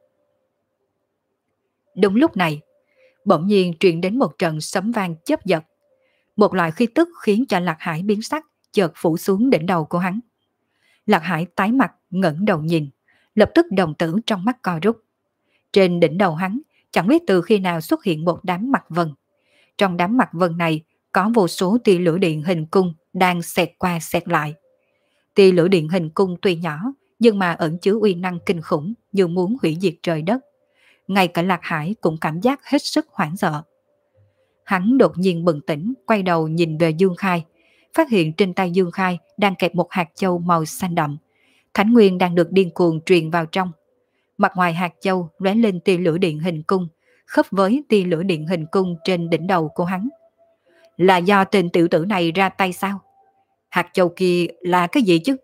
Đúng lúc này, bỗng nhiên truyền đến một trận sấm vang chớp giật. Một loại khí tức khiến cho Lạc Hải biến sắc chợt phủ xuống đỉnh đầu của hắn. Lạc Hải tái mặt ngẩng đầu nhìn, lập tức đồng tử trong mắt co rút. Trên đỉnh đầu hắn chẳng biết từ khi nào xuất hiện một đám mặt vân. Trong đám mặt vân này có vô số tia lửa điện hình cung đang xẹt qua xẹt lại. Tia lửa điện hình cung tuy nhỏ nhưng mà ẩn chứa uy năng kinh khủng như muốn hủy diệt trời đất. Ngay cả Lạc Hải cũng cảm giác hết sức hoảng sợ. Hắn đột nhiên bừng tỉnh, quay đầu nhìn về Dương Khai, phát hiện trên tay Dương Khai đang kẹp một hạt châu màu xanh đậm. Thánh nguyên đang được điên cuồng truyền vào trong. Mặt ngoài hạt châu lóe lên tia lửa điện hình cung, khớp với tia lửa điện hình cung trên đỉnh đầu của hắn. Là do tên tiểu tử này ra tay sao? Hạt châu kia là cái gì chứ?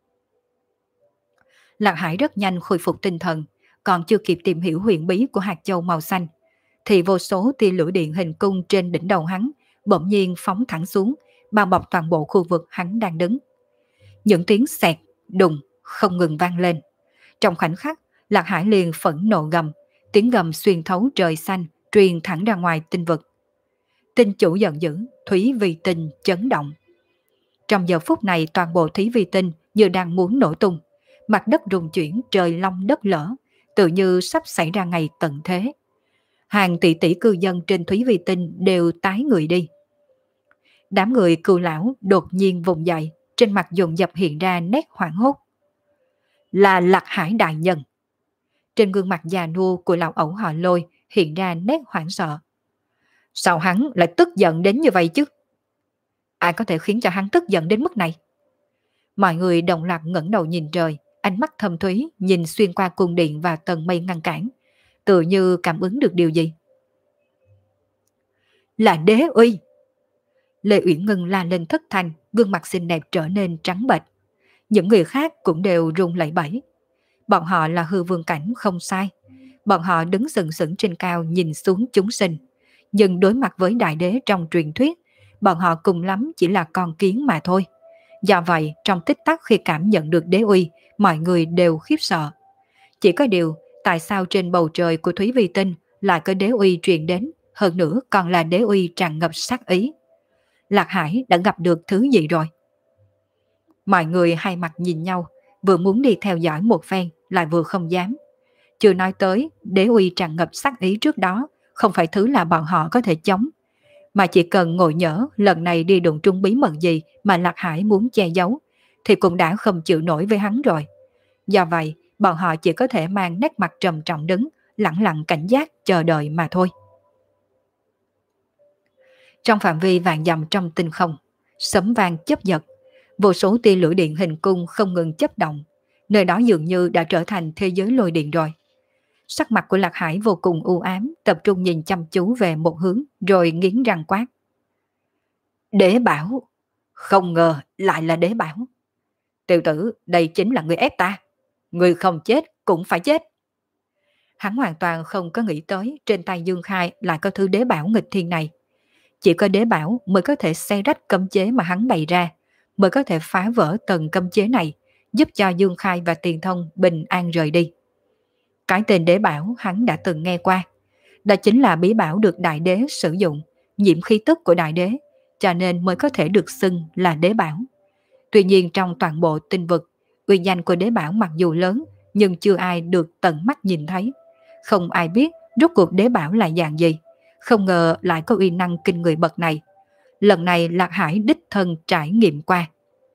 Lạc Hải rất nhanh khôi phục tinh thần, còn chưa kịp tìm hiểu huyền bí của hạt châu màu xanh, thì vô số tia lửa điện hình cung trên đỉnh đầu hắn bỗng nhiên phóng thẳng xuống, bao bọc toàn bộ khu vực hắn đang đứng. Những tiếng xẹt, đùng không ngừng vang lên. Trong khoảnh khắc, Lạc Hải liền phẫn nộ gầm, tiếng gầm xuyên thấu trời xanh, truyền thẳng ra ngoài tinh vực. Tinh chủ giận dữ, Thúy Vi Tinh chấn động. Trong giờ phút này toàn bộ Thúy Vi Tinh như đang muốn nổ tung, mặt đất rung chuyển, trời long đất lở, tự như sắp xảy ra ngày tận thế. Hàng tỷ tỷ cư dân trên Thúy Vi Tinh đều tái người đi. Đám người cừu lão đột nhiên vùng dậy, trên mặt dồn dập hiện ra nét hoảng hốt. Là Lạc Hải đại nhân. Trên gương mặt già nua của lão ẩu họ Lôi hiện ra nét hoảng sợ. Sao hắn lại tức giận đến như vậy chứ? Ai có thể khiến cho hắn tức giận đến mức này? Mọi người đồng loạt ngẩng đầu nhìn trời, ánh mắt thâm thúy nhìn xuyên qua cung điện và tầng mây ngăn cản, tự như cảm ứng được điều gì. Là Đế Uy! Lê Uyển Ngân la lên thất thanh, gương mặt xinh đẹp trở nên trắng bệch. Những người khác cũng đều run lẩy bẩy. Bọn họ là hư vương cảnh không sai. Bọn họ đứng sừng sững trên cao nhìn xuống chúng sinh. Nhưng đối mặt với đại đế trong truyền thuyết, bọn họ cùng lắm chỉ là con kiến mà thôi. Do vậy, trong tích tắc khi cảm nhận được đế uy, mọi người đều khiếp sợ. Chỉ có điều, tại sao trên bầu trời của Thúy Vi Tinh lại có đế uy truyền đến, hơn nữa còn là đế uy tràn ngập sát ý? Lạc Hải đã gặp được thứ gì rồi? Mọi người hai mặt nhìn nhau, vừa muốn đi theo dõi một phen, lại vừa không dám. Chưa nói tới, đế uy tràn ngập sát ý trước đó, không phải thứ là bọn họ có thể chống. Mà chỉ cần ngồi nhỡ lần này đi đụng trúng bí mật gì mà Lạc Hải muốn che giấu, thì cũng đã không chịu nổi với hắn rồi. Do vậy, bọn họ chỉ có thể mang nét mặt trầm trọng đứng, lặng lặng cảnh giác chờ đợi mà thôi. Trong phạm vi vạn dặm trong tinh không, sấm vang chớp giật, Vô số tia lửa điện hình cung không ngừng chấp động, nơi đó dường như đã trở thành thế giới lôi điện rồi. Sắc mặt của Lạc Hải vô cùng u ám, tập trung nhìn chăm chú về một hướng, rồi nghiến răng quát. Đế bảo, không ngờ lại là đế bảo. Tiểu tử, đây chính là người ép ta. Người không chết cũng phải chết. Hắn hoàn toàn không có nghĩ tới trên tay Dương Khai lại có thứ đế bảo nghịch thiên này. Chỉ có đế bảo mới có thể xé rách cấm chế mà hắn bày ra, mới có thể phá vỡ tầng cấm chế này, giúp cho Dương Khai và Tiền Thông bình an rời đi. Cái tên đế bảo hắn đã từng nghe qua. Đó chính là bí bảo được đại đế sử dụng, nhiễm khí tức của đại đế, cho nên mới có thể được xưng là đế bảo. Tuy nhiên trong toàn bộ tinh vực, uy danh của đế bảo mặc dù lớn, nhưng chưa ai được tận mắt nhìn thấy. Không ai biết rốt cuộc đế bảo là dạng gì. Không ngờ lại có uy năng kinh người bậc này. Lần này Lạc Hải đích thân trải nghiệm qua.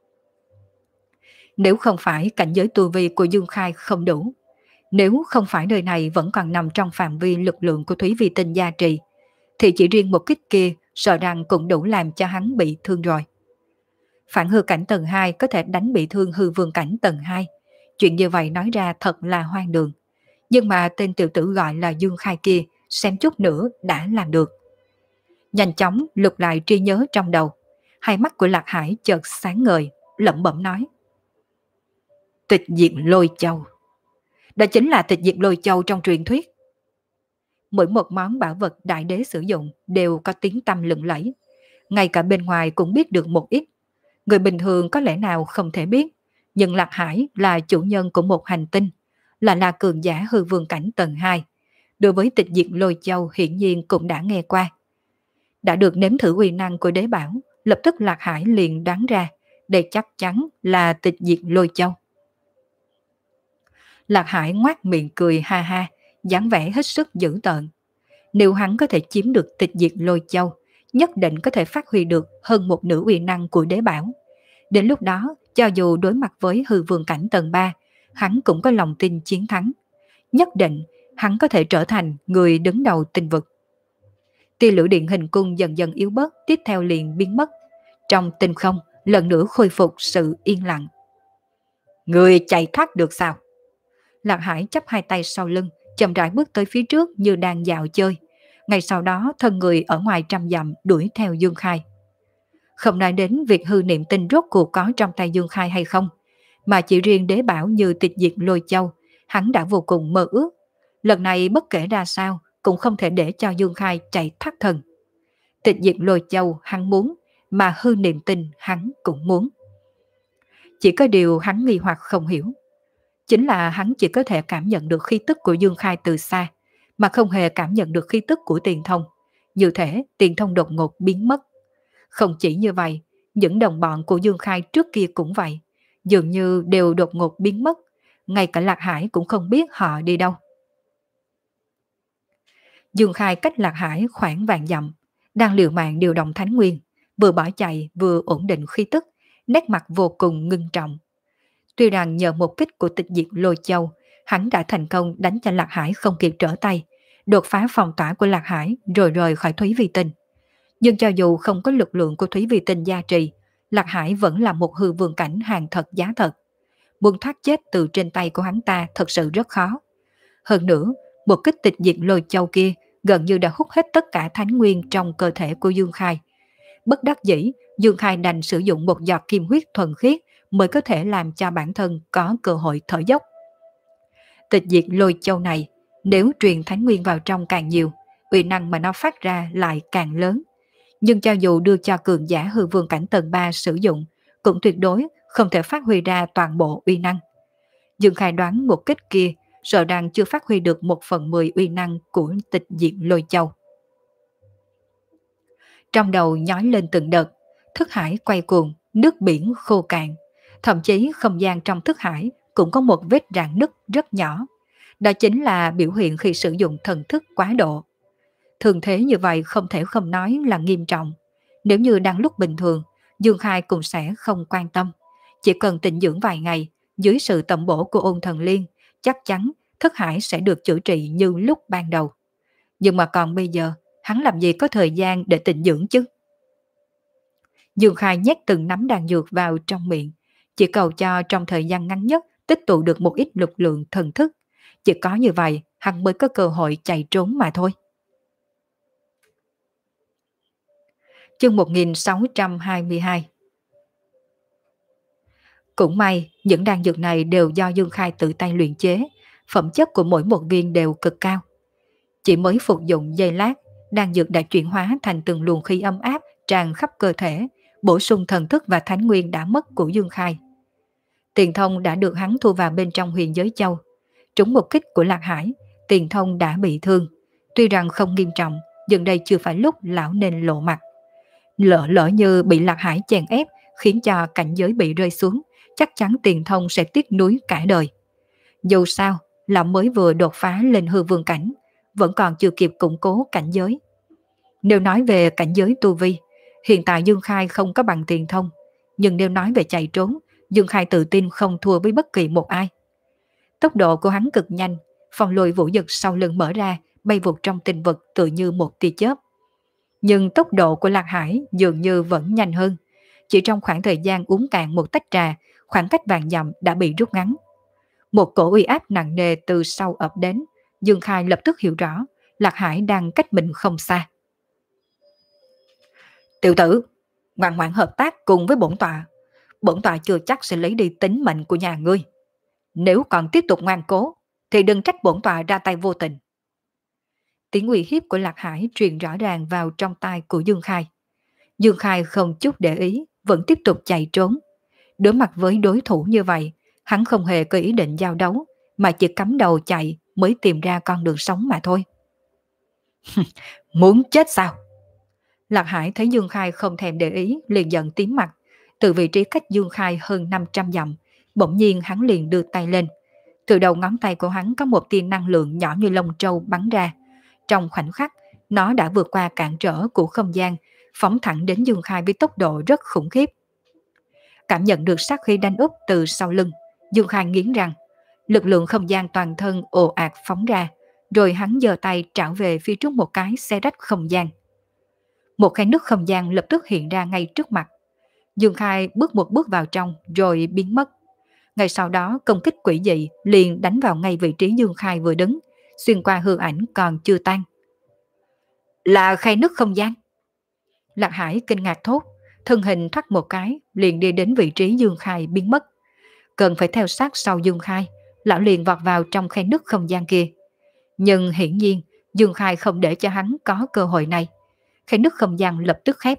Nếu không phải cảnh giới tu vi của Dương Khai không đủ, nếu không phải nơi này vẫn còn nằm trong phạm vi lực lượng của Thúy Vi Tinh gia trì, thì chỉ riêng một kích kia sợ rằng cũng đủ làm cho hắn bị thương rồi. Phản hư cảnh tầng hai có thể đánh bị thương hư vương cảnh tầng hai. Chuyện như vậy nói ra thật là hoang đường. Nhưng mà tên tiểu tử gọi là Dương Khai kia xem chút nữa đã làm được. Nhanh chóng lục lại trí nhớ trong đầu. Hai mắt của Lạc Hải chợt sáng ngời, lẩm bẩm nói. Tịch diệt lôi châu. Đó chính là tịch diệt lôi châu trong truyền thuyết. Mỗi một món bảo vật đại đế sử dụng đều có tiếng tăm lừng lẫy. Ngay cả bên ngoài cũng biết được một ít. Người bình thường có lẽ nào không thể biết. Nhưng Lạc Hải là chủ nhân của một hành tinh, là là cường giả hư vương cảnh tầng hai. Đối với tịch diệt lôi châu hiển nhiên cũng đã nghe qua. Đã được nếm thử uy năng của đế bảo, lập tức Lạc Hải liền đoán ra, đây chắc chắn là tịch diệt lôi châu. Lạc Hải ngoác miệng cười ha ha, dáng vẻ hết sức dữ tợn. Nếu hắn có thể chiếm được tịch diệt lôi châu, nhất định có thể phát huy được hơn một nửa uy năng của đế bảo. Đến lúc đó, cho dù đối mặt với hư vương cảnh tầng ba, hắn cũng có lòng tin chiến thắng. Nhất định, hắn có thể trở thành người đứng đầu tinh vực. Tia lửa điện hình cung dần dần yếu bớt, tiếp theo liền biến mất. Trong tinh không, lần nữa khôi phục sự yên lặng. Người chạy thoát được sao? Lạc Hải chắp hai tay sau lưng, chậm rãi bước tới phía trước như đang dạo chơi. Ngay sau đó thân người ở ngoài trăm dặm đuổi theo Dương Khai. Không nói đến việc hư niệm tinh rốt cuộc có trong tay Dương Khai hay không, mà chỉ riêng đế bảo như tịch diệt lôi châu, hắn đã vô cùng mơ ước. Lần này bất kể ra sao, cũng không thể để cho Dương Khai chạy thoát thân. Tịch diệt lôi châu hắn muốn, mà hư niệm tinh hắn cũng muốn. Chỉ có điều hắn nghi hoặc không hiểu. Chính là hắn chỉ có thể cảm nhận được khí tức của Dương Khai từ xa, mà không hề cảm nhận được khí tức của Tiền Thông. Như thể Tiền Thông đột ngột biến mất. Không chỉ như vậy, những đồng bọn của Dương Khai trước kia cũng vậy, dường như đều đột ngột biến mất, ngay cả Lạc Hải cũng không biết họ đi đâu. Dương Khai cách Lạc Hải khoảng vạn dặm, đang liều mạng điều động Thánh Nguyên, vừa bỏ chạy vừa ổn định khí tức, nét mặt vô cùng ngưng trọng. Tuy rằng nhờ một kích của tịch diệt lôi châu, hắn đã thành công đánh cho Lạc Hải không kịp trở tay, đột phá phòng tỏa của Lạc Hải rồi rời khỏi Thúy Vi Tinh. Nhưng cho dù không có lực lượng của Thúy Vi Tinh gia trì, Lạc Hải vẫn là một hư vương cảnh hàng thật giá thật. Muốn thoát chết từ trên tay của hắn ta thật sự rất khó. Hơn nữa, một kích tịch diệt lôi châu kia gần như đã hút hết tất cả thánh nguyên trong cơ thể của Dương Khai. Bất đắc dĩ, Dương Khai đành sử dụng một giọt kim huyết thuần khiết mới có thể làm cho bản thân có cơ hội thở dốc. Tịch diệt lôi châu này, nếu truyền thánh nguyên vào trong càng nhiều, uy năng mà nó phát ra lại càng lớn. Nhưng cho dù đưa cho cường giả hư vương cảnh tầng ba sử dụng, cũng tuyệt đối không thể phát huy ra toàn bộ uy năng. Dương Khai đoán một kích kia, sợ rằng chưa phát huy được một phần mười uy năng của tịch diệt lôi châu. Trong đầu nhói lên từng đợt, thức hải quay cuồng, nước biển khô cạn. Thậm chí không gian trong thức hải cũng có một vết rạn nứt rất nhỏ. Đó chính là biểu hiện khi sử dụng thần thức quá độ. Thường thế như vậy không thể không nói là nghiêm trọng. Nếu như đang lúc bình thường, Dương Khai cũng sẽ không quan tâm. Chỉ cần tĩnh dưỡng vài ngày, dưới sự tầm bổ của ôn thần liên, chắc chắn thức hải sẽ được chữa trị như lúc ban đầu. Nhưng mà còn bây giờ, hắn làm gì có thời gian để tĩnh dưỡng chứ? Dương Khai nhét từng nắm đan dược vào trong miệng, chỉ cầu cho trong thời gian ngắn nhất tích tụ được một ít lực lượng thần thức. Chỉ có như vậy, hắn mới có cơ hội chạy trốn mà thôi. Chương một nghìn sáu trăm hai mươi hai. Cũng may, những đan dược này đều do Dương Khai tự tay luyện chế, phẩm chất của mỗi một viên đều cực cao. Chỉ mới phục dụng giây lát, đan dược đã chuyển hóa thành từng luồng khí ấm áp tràn khắp cơ thể, bổ sung thần thức và thánh nguyên đã mất của Dương Khai. Tiền thông đã được hắn thu vào bên trong huyền giới châu. Trúng một kích của Lạc Hải, tiền thông đã bị thương. Tuy rằng không nghiêm trọng, nhưng đây chưa phải lúc lão nên lộ mặt. Lỡ lỡ như bị Lạc Hải chèn ép, khiến cho cảnh giới bị rơi xuống, chắc chắn tiền thông sẽ tiếc nuối cả đời. Dù sao, lão mới vừa đột phá lên hư vương cảnh, vẫn còn chưa kịp củng cố cảnh giới. Nếu nói về cảnh giới tu vi, hiện tại Dương Khai không có bằng tiền thông, nhưng nếu nói về chạy trốn, Dương Khai tự tin không thua với bất kỳ một ai. Tốc độ của hắn cực nhanh, phòng lùi vũ dực sau lưng mở ra, bay vụt trong tinh vực tự như một tia chớp. Nhưng tốc độ của Lạc Hải dường như vẫn nhanh hơn. Chỉ trong khoảng thời gian uống cạn một tách trà, khoảng cách vàng dặm đã bị rút ngắn. Một cổ uy áp nặng nề từ sau ập đến, Dương Khai lập tức hiểu rõ, Lạc Hải đang cách mình không xa. Tiểu tử, ngoan ngoãn hợp tác cùng với bổn tọa. Bổn tọa chưa chắc sẽ lấy đi tính mệnh của nhà ngươi. Nếu còn tiếp tục ngoan cố, thì đừng trách bổn tọa ra tay vô tình. Tiếng uy hiếp của Lạc Hải truyền rõ ràng vào trong tai của Dương Khai. Dương Khai không chút để ý, vẫn tiếp tục chạy trốn. Đối mặt với đối thủ như vậy, hắn không hề có ý định giao đấu, mà chỉ cắm đầu chạy mới tìm ra con đường sống mà thôi. Muốn chết sao? Lạc Hải thấy Dương Khai không thèm để ý, liền giận tím mặt. Từ vị trí cách Dương Khai hơn năm trăm dặm, bỗng nhiên hắn liền đưa tay lên. Từ đầu ngón tay của hắn có một tia năng lượng nhỏ như lông trâu bắn ra. Trong khoảnh khắc, nó đã vượt qua cản trở của không gian, phóng thẳng đến Dương Khai với tốc độ rất khủng khiếp. Cảm nhận được sát khí đánh úp từ sau lưng, Dương Khai nghiến răng, lực lượng không gian toàn thân ồ ạt phóng ra, rồi hắn giơ tay trảo về phía trước một cái xé rách không gian. Một khe nứt không gian lập tức hiện ra ngay trước mặt. Dương Khai bước một bước vào trong rồi biến mất. Ngay sau đó công kích quỷ dị liền đánh vào ngay vị trí Dương Khai vừa đứng, xuyên qua hư ảnh còn chưa tan. Là khe nứt không gian. Lạc Hải kinh ngạc thốt, thân hình thoát một cái liền đi đến vị trí Dương Khai biến mất. Cần phải theo sát sau Dương Khai, lão liền vọt vào trong khe nứt không gian kia. Nhưng hiển nhiên Dương Khai không để cho hắn có cơ hội này. Khe nứt không gian lập tức khép.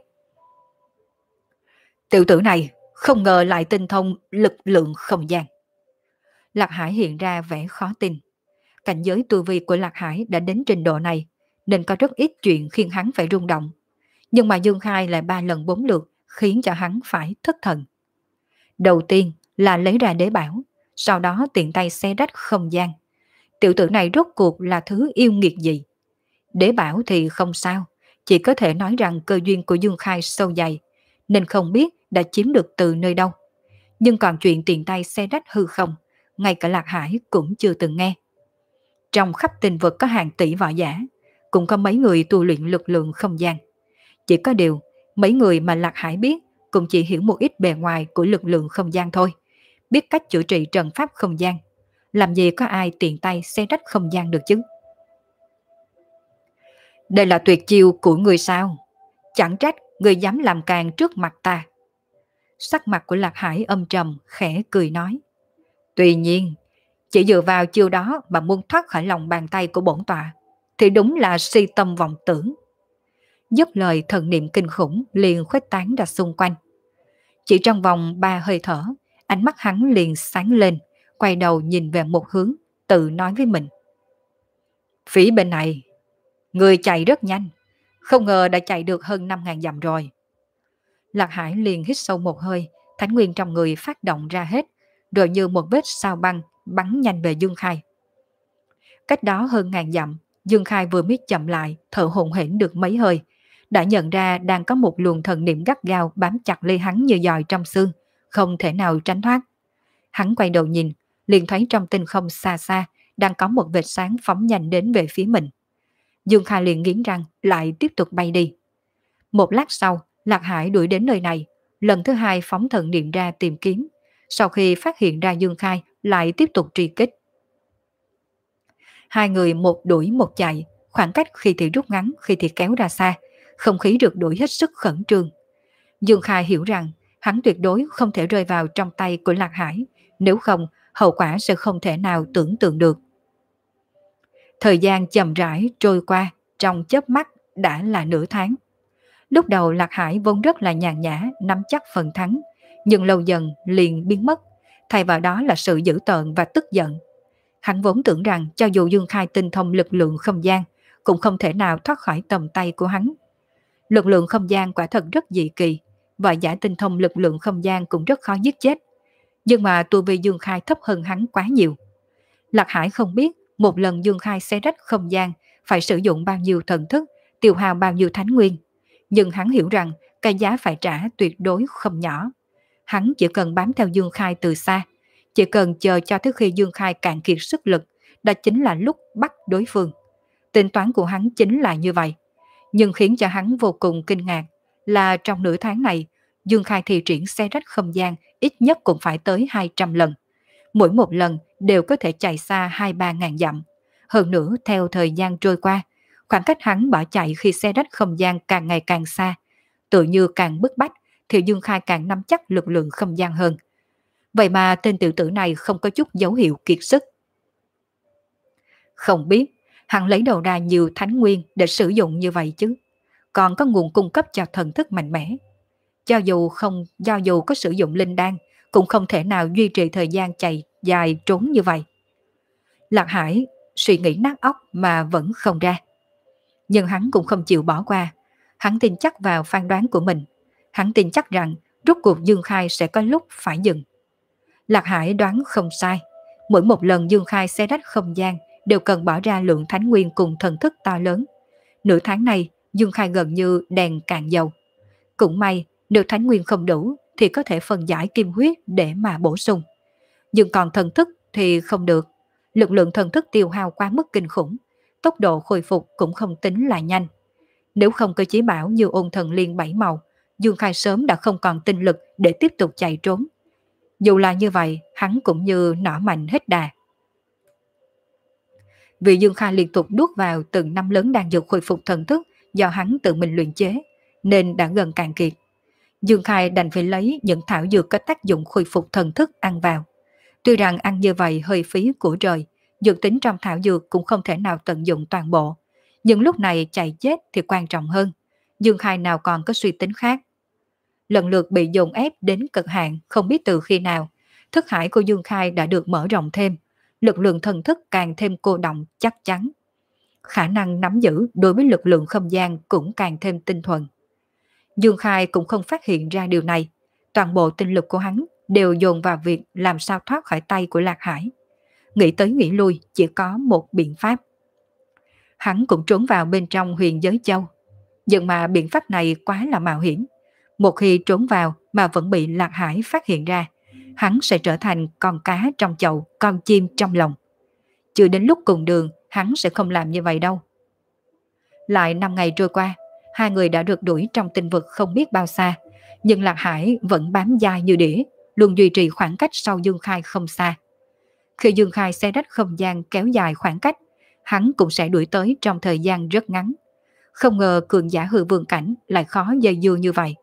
Tiểu tử này không ngờ lại tinh thông lực lượng không gian. Lạc Hải hiện ra vẻ khó tin. Cảnh giới tu vi của Lạc Hải đã đến trình độ này, nên có rất ít chuyện khiến hắn phải rung động. Nhưng mà Dương Khai lại ba lần bốn lượt khiến cho hắn phải thất thần. Đầu tiên là lấy ra đế bảo, sau đó tiện tay xé rách không gian. Tiểu tử này rốt cuộc là thứ yêu nghiệt gì? Đế bảo thì không sao, chỉ có thể nói rằng cơ duyên của Dương Khai sâu dày, nên không biết đã chiếm được từ nơi đâu. Nhưng còn chuyện tiện tay xé rách hư không, ngay cả Lạc Hải cũng chưa từng nghe. Trong khắp tinh vực có hàng tỷ võ giả, cũng có mấy người tu luyện lực lượng không gian. Chỉ có điều, mấy người mà Lạc Hải biết cũng chỉ hiểu một ít bề ngoài của lực lượng không gian thôi, biết cách chữa trị trận pháp không gian. Làm gì có ai tiện tay xé rách không gian được chứ? Đây là tuyệt chiêu của người sao? Chẳng trách người dám làm càng trước mặt ta. Sắc mặt của Lạc Hải âm trầm, khẽ cười nói. Tuy nhiên, chỉ dựa vào chiêu đó mà muốn thoát khỏi lòng bàn tay của bổn tọa, thì đúng là si tâm vọng tưởng. Dứt lời, thần niệm kinh khủng liền khuếch tán ra xung quanh. Chỉ trong vòng ba hơi thở, ánh mắt hắn liền sáng lên, quay đầu nhìn về một hướng, tự nói với mình. Phía bên này, người chạy rất nhanh, không ngờ đã chạy được hơn năm ngàn dặm rồi. Lạc Hải liền hít sâu một hơi, thánh nguyên trong người phát động ra hết, rồi như một vết sao băng bắn nhanh về Dương Khai. Cách đó hơn ngàn dặm, Dương Khai vừa mới chậm lại, thở hổn hển được mấy hơi, đã nhận ra đang có một luồng thần niệm gắt gao bám chặt lấy hắn như dòi trong xương, không thể nào tránh thoát. Hắn quay đầu nhìn, liền thấy trong tinh không xa xa đang có một vệt sáng phóng nhanh đến về phía mình. Dương Khai liền nghiến răng lại tiếp tục bay đi. Một lát sau, Lạc Hải đuổi đến nơi này, lần thứ hai phóng thần niệm ra tìm kiếm. Sau khi phát hiện ra Dương Khai, lại tiếp tục truy kích. Hai người một đuổi một chạy, khoảng cách khi thì rút ngắn, khi thì kéo ra xa, không khí được đuổi hết sức khẩn trương. Dương Khai hiểu rằng hắn tuyệt đối không thể rơi vào trong tay của Lạc Hải, nếu không hậu quả sẽ không thể nào tưởng tượng được. Thời gian chậm rãi trôi qua, trong chớp mắt đã là nửa tháng. Lúc đầu Lạc Hải vốn rất là nhàn nhã, nắm chắc phần thắng, nhưng lâu dần liền biến mất, thay vào đó là sự dữ tợn và tức giận. Hắn vốn tưởng rằng cho dù Dương Khai tinh thông lực lượng không gian, cũng không thể nào thoát khỏi tầm tay của hắn. Lực lượng không gian quả thật rất dị kỳ, và giả tinh thông lực lượng không gian cũng rất khó giết chết. Nhưng mà tu vi Dương Khai thấp hơn hắn quá nhiều. Lạc Hải không biết một lần Dương Khai xé rách không gian phải sử dụng bao nhiêu thần thức, tiêu hao bao nhiêu thánh nguyên. Nhưng hắn hiểu rằng cái giá phải trả tuyệt đối không nhỏ. Hắn chỉ cần bám theo Dương Khai từ xa, chỉ cần chờ cho tới khi Dương Khai cạn kiệt sức lực, đó chính là lúc bắt đối phương. Tính toán của hắn chính là như vậy. Nhưng khiến cho hắn vô cùng kinh ngạc là trong nửa tháng này, Dương Khai thi triển xe rách không gian ít nhất cũng phải tới hai trăm lần. Mỗi một lần đều có thể chạy xa hai ba ngàn dặm. Hơn nữa theo thời gian trôi qua, khoảng cách hắn bỏ chạy khi xe rách không gian càng ngày càng xa. Tự như càng bức bách thì Dương Khai càng nắm chắc lực lượng không gian hơn. Vậy mà tên tiểu tử này không có chút dấu hiệu kiệt sức. Không biết hắn lấy đầu ra nhiều thánh nguyên để sử dụng như vậy chứ, còn có nguồn cung cấp cho thần thức mạnh mẽ. Cho dù không, do dù có sử dụng linh đan, cũng không thể nào duy trì thời gian chạy dài trốn như vậy. Lạc Hải suy nghĩ nát óc mà vẫn không ra. Nhưng hắn cũng không chịu bỏ qua. Hắn tin chắc vào phán đoán của mình. Hắn tin chắc rằng rốt cuộc Dương Khai sẽ có lúc phải dừng. Lạc Hải đoán không sai. Mỗi một lần Dương Khai xé rách không gian đều cần bỏ ra lượng thánh nguyên cùng thần thức to lớn. Nửa tháng này Dương Khai gần như đèn cạn dầu. Cũng may nếu thánh nguyên không đủ thì có thể phân giải kim huyết để mà bổ sung. Nhưng còn thần thức thì không được. Lực lượng thần thức tiêu hao quá mức kinh khủng, tốc độ khôi phục cũng không tính là nhanh. Nếu không có chí bảo như ôn thần liên bảy màu, Dương Khai sớm đã không còn tinh lực để tiếp tục chạy trốn. Dù là như vậy, hắn cũng như nỏ mạnh hết đà. Vì Dương Khai liên tục đuốt vào từng năm lớn đan dược khôi phục thần thức do hắn tự mình luyện chế, nên đã gần cạn kiệt. Dương Khai đành phải lấy những thảo dược có tác dụng khôi phục thần thức ăn vào. Tuy rằng ăn như vậy hơi phí của trời, dược tính trong thảo dược cũng không thể nào tận dụng toàn bộ. Nhưng lúc này chạy chết thì quan trọng hơn. Dương Khai nào còn có suy tính khác. Lần lượt bị dồn ép đến cực hạn không biết từ khi nào, thức hải của Dương Khai đã được mở rộng thêm, lực lượng thần thức càng thêm cô động chắc chắn. Khả năng nắm giữ đối với lực lượng không gian cũng càng thêm tinh thuần. Dương Khai cũng không phát hiện ra điều này, toàn bộ tinh lực của hắn đều dồn vào việc làm sao thoát khỏi tay của Lạc Hải. Nghĩ tới nghĩ lui chỉ có một biện pháp. Hắn cũng trốn vào bên trong huyền giới châu. Nhưng mà biện pháp này quá là mạo hiểm. Một khi trốn vào mà vẫn bị Lạc Hải phát hiện ra, hắn sẽ trở thành con cá trong chậu, con chim trong lòng. Chưa đến lúc cùng đường, hắn sẽ không làm như vậy đâu. Lại năm ngày trôi qua, hai người đã được đuổi trong tinh vực không biết bao xa, nhưng Lạc Hải vẫn bám dai như đĩa, luôn duy trì khoảng cách sau Dương Khai không xa. Khi Dương Khai xe rách không gian kéo dài khoảng cách, hắn cũng sẽ đuổi tới trong thời gian rất ngắn. Không ngờ cường giả hư vương cảnh lại khó dây dưa như vậy.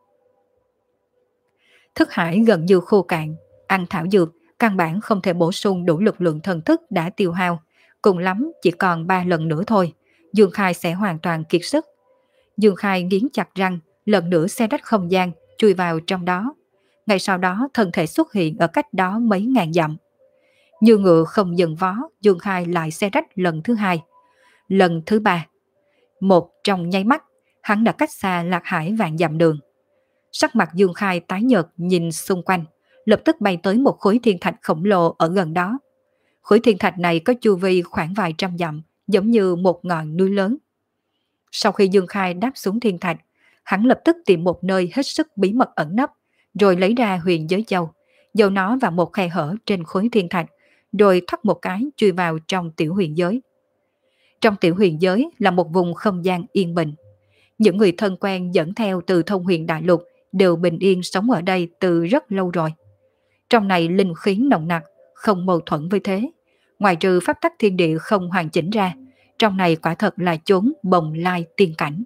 Thức hải gần như khô cạn, ăn thảo dược căn bản không thể bổ sung đủ lực lượng thần thức đã tiêu hao, cùng lắm chỉ còn ba lần nữa thôi, Dương Khai sẽ hoàn toàn kiệt sức. Dương Khai nghiến chặt răng, lần nữa xe rách không gian chui vào trong đó. Ngay sau đó thân thể xuất hiện ở cách đó mấy ngàn dặm. Như ngựa không dừng vó, Dương Khai lại xe rách lần thứ hai, lần thứ ba. Một trong nháy mắt, hắn đã cách xa Lạc Hải vạn dặm đường. Sắc mặt Dương Khai tái nhợt nhìn xung quanh, lập tức bay tới một khối thiên thạch khổng lồ ở gần đó. Khối thiên thạch này có chu vi khoảng vài trăm dặm, giống như một ngọn núi lớn. Sau khi Dương Khai đáp xuống thiên thạch, hắn lập tức tìm một nơi hết sức bí mật ẩn nấp, rồi lấy ra huyền giới châu, giấu nó vào một khe hở trên khối thiên thạch, rồi thoát một cái chui vào trong tiểu huyền giới. Trong tiểu huyền giới là một vùng không gian yên bình. Những người thân quen dẫn theo từ thông huyền đại lục đều bình yên sống ở đây từ rất lâu rồi. Trong này linh khí nồng nặc, không mâu thuẫn với thế. Ngoài trừ pháp tắc thiên địa không hoàn chỉnh ra, trong này quả thật là chốn bồng lai tiên cảnh.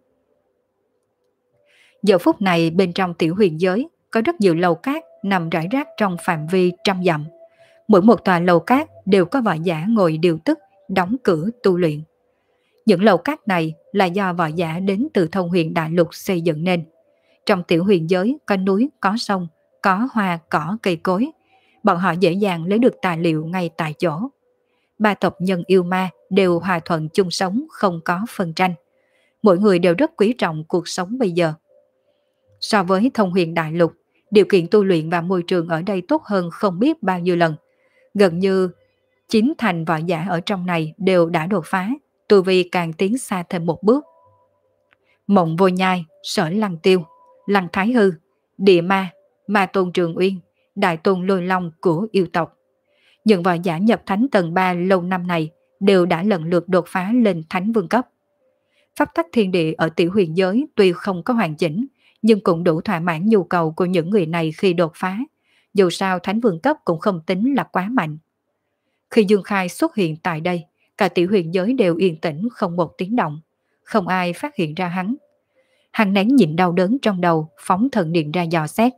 Giờ phút này bên trong tiểu huyền giới có rất nhiều lầu cát nằm rải rác trong phạm vi trăm dặm. Mỗi một tòa lầu cát đều có võ giả ngồi điều tức, đóng cửa tu luyện. Những lầu cát này là do võ giả đến từ thông huyền đại lục xây dựng nên. Trong tiểu huyền giới có núi, có sông, có hoa, cỏ, cây cối. Bọn họ dễ dàng lấy được tài liệu ngay tại chỗ. Ba tộc nhân yêu ma đều hòa thuận chung sống, không có phân tranh. Mỗi người đều rất quý trọng cuộc sống bây giờ. So với thông huyền đại lục, điều kiện tu luyện và môi trường ở đây tốt hơn không biết bao nhiêu lần. Gần như chín thành võ giả ở trong này đều đã đột phá, tu vi càng tiến xa thêm một bước. Mộng Vô Nhai, Sở Lăng Tiêu, Lăng Thái Hư, Địa Ma, Ma Tôn Trường Uyên, Đại Tôn Lôi Long của yêu tộc. Những võ giả nhập thánh tầng ba lâu năm này đều đã lần lượt đột phá lên thánh vương cấp. Pháp tắc thiên địa ở tiểu huyền giới tuy không có hoàn chỉnh, nhưng cũng đủ thỏa mãn nhu cầu của những người này khi đột phá. Dù sao thánh vương cấp cũng không tính là quá mạnh. Khi Dương Khai xuất hiện tại đây, cả tiểu huyền giới đều yên tĩnh không một tiếng động. Không ai phát hiện ra hắn. Hắn nén nhịn đau đớn trong đầu, phóng thần niệm ra dò xét.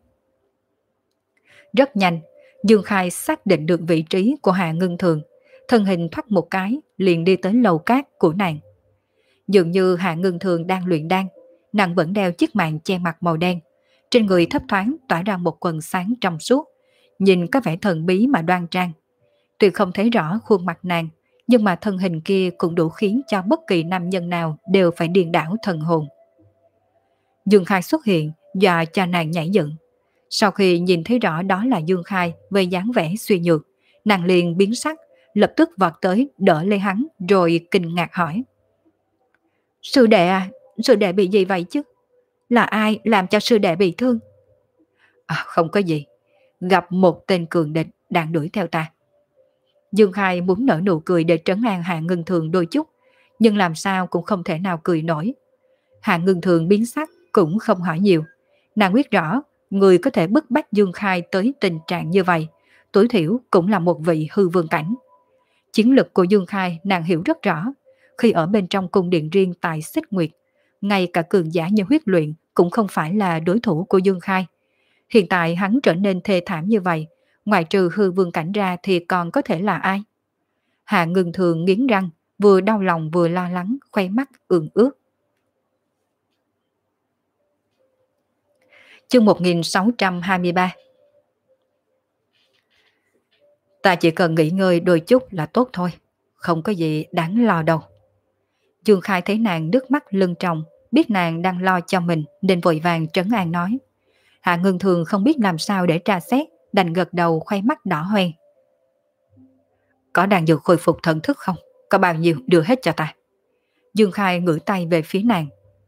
Rất nhanh, Dương Khai xác định được vị trí của Hạ Ngưng Thường. Thân hình thoát một cái, liền đi tới lầu cát của nàng. Dường như Hạ Ngưng Thường đang luyện đan, nàng vẫn đeo chiếc màn che mặt màu đen. Trên người thấp thoáng tỏa ra một quần sáng trong suốt, nhìn có vẻ thần bí mà đoan trang. Tuy không thấy rõ khuôn mặt nàng, nhưng mà thân hình kia cũng đủ khiến cho bất kỳ nam nhân nào đều phải điên đảo thần hồn. Dương Khai xuất hiện, dọa cho nàng nhảy dựng. Sau khi nhìn thấy rõ đó là Dương Khai với dáng vẻ suy nhược, nàng liền biến sắc, lập tức vọt tới đỡ lấy hắn rồi kinh ngạc hỏi. Sư đệ à, sư đệ bị gì vậy chứ? Là ai làm cho sư đệ bị thương? À, không có gì, gặp một tên cường địch đang đuổi theo ta. Dương Khai muốn nở nụ cười để trấn an Hạ Ngưng Thường đôi chút, nhưng làm sao cũng không thể nào cười nổi. Hạ Ngưng Thường biến sắc cũng không hỏi nhiều. Nàng biết rõ, người có thể bức bách Dương Khai tới tình trạng như vậy, tối thiểu cũng là một vị hư vương cảnh. Chiến lực của Dương Khai nàng hiểu rất rõ. Khi ở bên trong cung điện riêng tại Xích Nguyệt, ngay cả cường giả như huyết luyện cũng không phải là đối thủ của Dương Khai. Hiện tại hắn trở nên thê thảm như vậy, ngoài trừ hư vương cảnh ra thì còn có thể là ai? Hạ Ngưng Thường nghiến răng, vừa đau lòng vừa lo lắng, khoe mắt ươn ướt. Chương một nghìn sáu trăm hai mươi ba. Ta chỉ cần nghỉ ngơi đôi chút là tốt thôi, không có gì đáng lo đâu. Dương Khai thấy nàng nước mắt lưng tròng, biết nàng đang lo cho mình nên vội vàng trấn an nói. Hạ Ngưng Thường không biết làm sao để tra xét, đành gật đầu khoe mắt đỏ hoe. Có đang dược khôi phục thần thức không? Có bao nhiêu đưa hết cho ta. Dương Khai ngửa tay về phía nàng.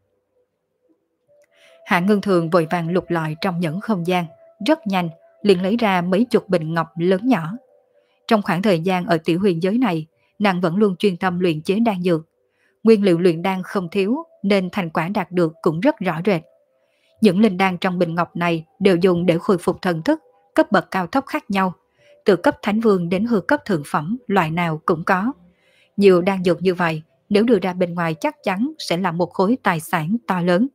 Hạ Ngưng Thường vội vàng lục lọi trong nhẫn không gian, rất nhanh liền lấy ra mấy chục bình ngọc lớn nhỏ. Trong khoảng thời gian ở tiểu huyền giới này, nàng vẫn luôn chuyên tâm luyện chế đan dược. Nguyên liệu luyện đan không thiếu nên thành quả đạt được cũng rất rõ rệt. Những linh đan trong bình ngọc này đều dùng để khôi phục thần thức, cấp bậc cao thấp khác nhau, từ cấp thánh vương đến hư cấp thượng phẩm, loại nào cũng có. Nhiều đan dược như vậy, nếu đưa ra bên ngoài chắc chắn sẽ là một khối tài sản to lớn.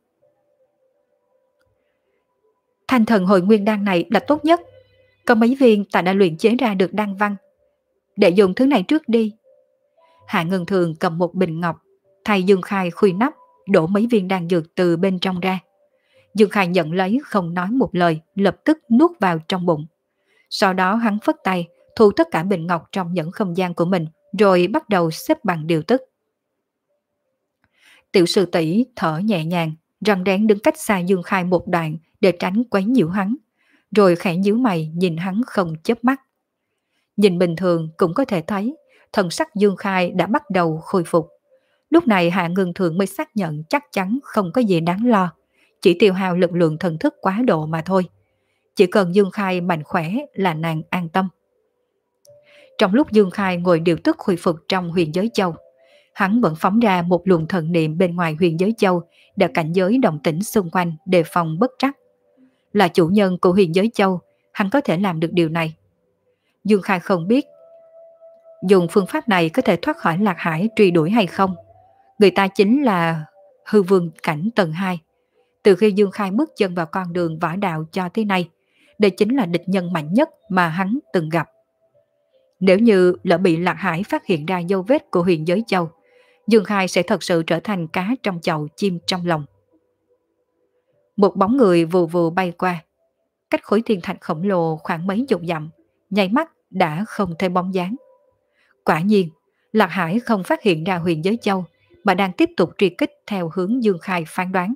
Thanh thần hồi nguyên đan này là tốt nhất. Có mấy viên ta đã luyện chế ra được đan văn. Để dùng thứ này trước đi. Hạ Ngưng Thường cầm một bình ngọc, thay Dương Khai khuy nắp, đổ mấy viên đan dược từ bên trong ra. Dương Khai nhận lấy không nói một lời, lập tức nuốt vào trong bụng. Sau đó hắn phất tay, thu tất cả bình ngọc trong nhẫn không gian của mình, rồi bắt đầu xếp bằng điều tức. Tiểu sư tỷ thở nhẹ nhàng, răng rén đứng cách xa Dương Khai một đoạn để tránh quấy nhiễu hắn, rồi khẽ nhíu mày nhìn hắn không chớp mắt. Nhìn bình thường cũng có thể thấy, thần sắc Dương Khai đã bắt đầu khôi phục. Lúc này Hạ Ngưng Thường mới xác nhận chắc chắn không có gì đáng lo, chỉ tiêu hao lực lượng thần thức quá độ mà thôi. Chỉ cần Dương Khai mạnh khỏe là nàng an tâm. Trong lúc Dương Khai ngồi điều tức khôi phục trong huyền giới châu, Hắn vẫn phóng ra một luồng thần niệm bên ngoài huyền giới châu để cảnh giới động tĩnh xung quanh đề phòng bất trắc. Là chủ nhân của huyền giới châu, hắn có thể làm được điều này. Dương Khai không biết dùng phương pháp này có thể thoát khỏi Lạc Hải truy đuổi hay không. Người ta chính là hư vương cảnh tầng hai. Từ khi Dương Khai bước chân vào con đường võ đạo cho tới nay, đây chính là địch nhân mạnh nhất mà hắn từng gặp. Nếu như lỡ bị Lạc Hải phát hiện ra dấu vết của huyền giới châu, Dương Khai sẽ thật sự trở thành cá trong chậu, chim trong lòng. Một bóng người vù vù bay qua, cách khối thiên thạch khổng lồ khoảng mấy chục dặm, nháy mắt đã không thấy bóng dáng. Quả nhiên, Lạc Hải không phát hiện ra huyền giới châu, mà đang tiếp tục truy kích theo hướng Dương Khai phán đoán.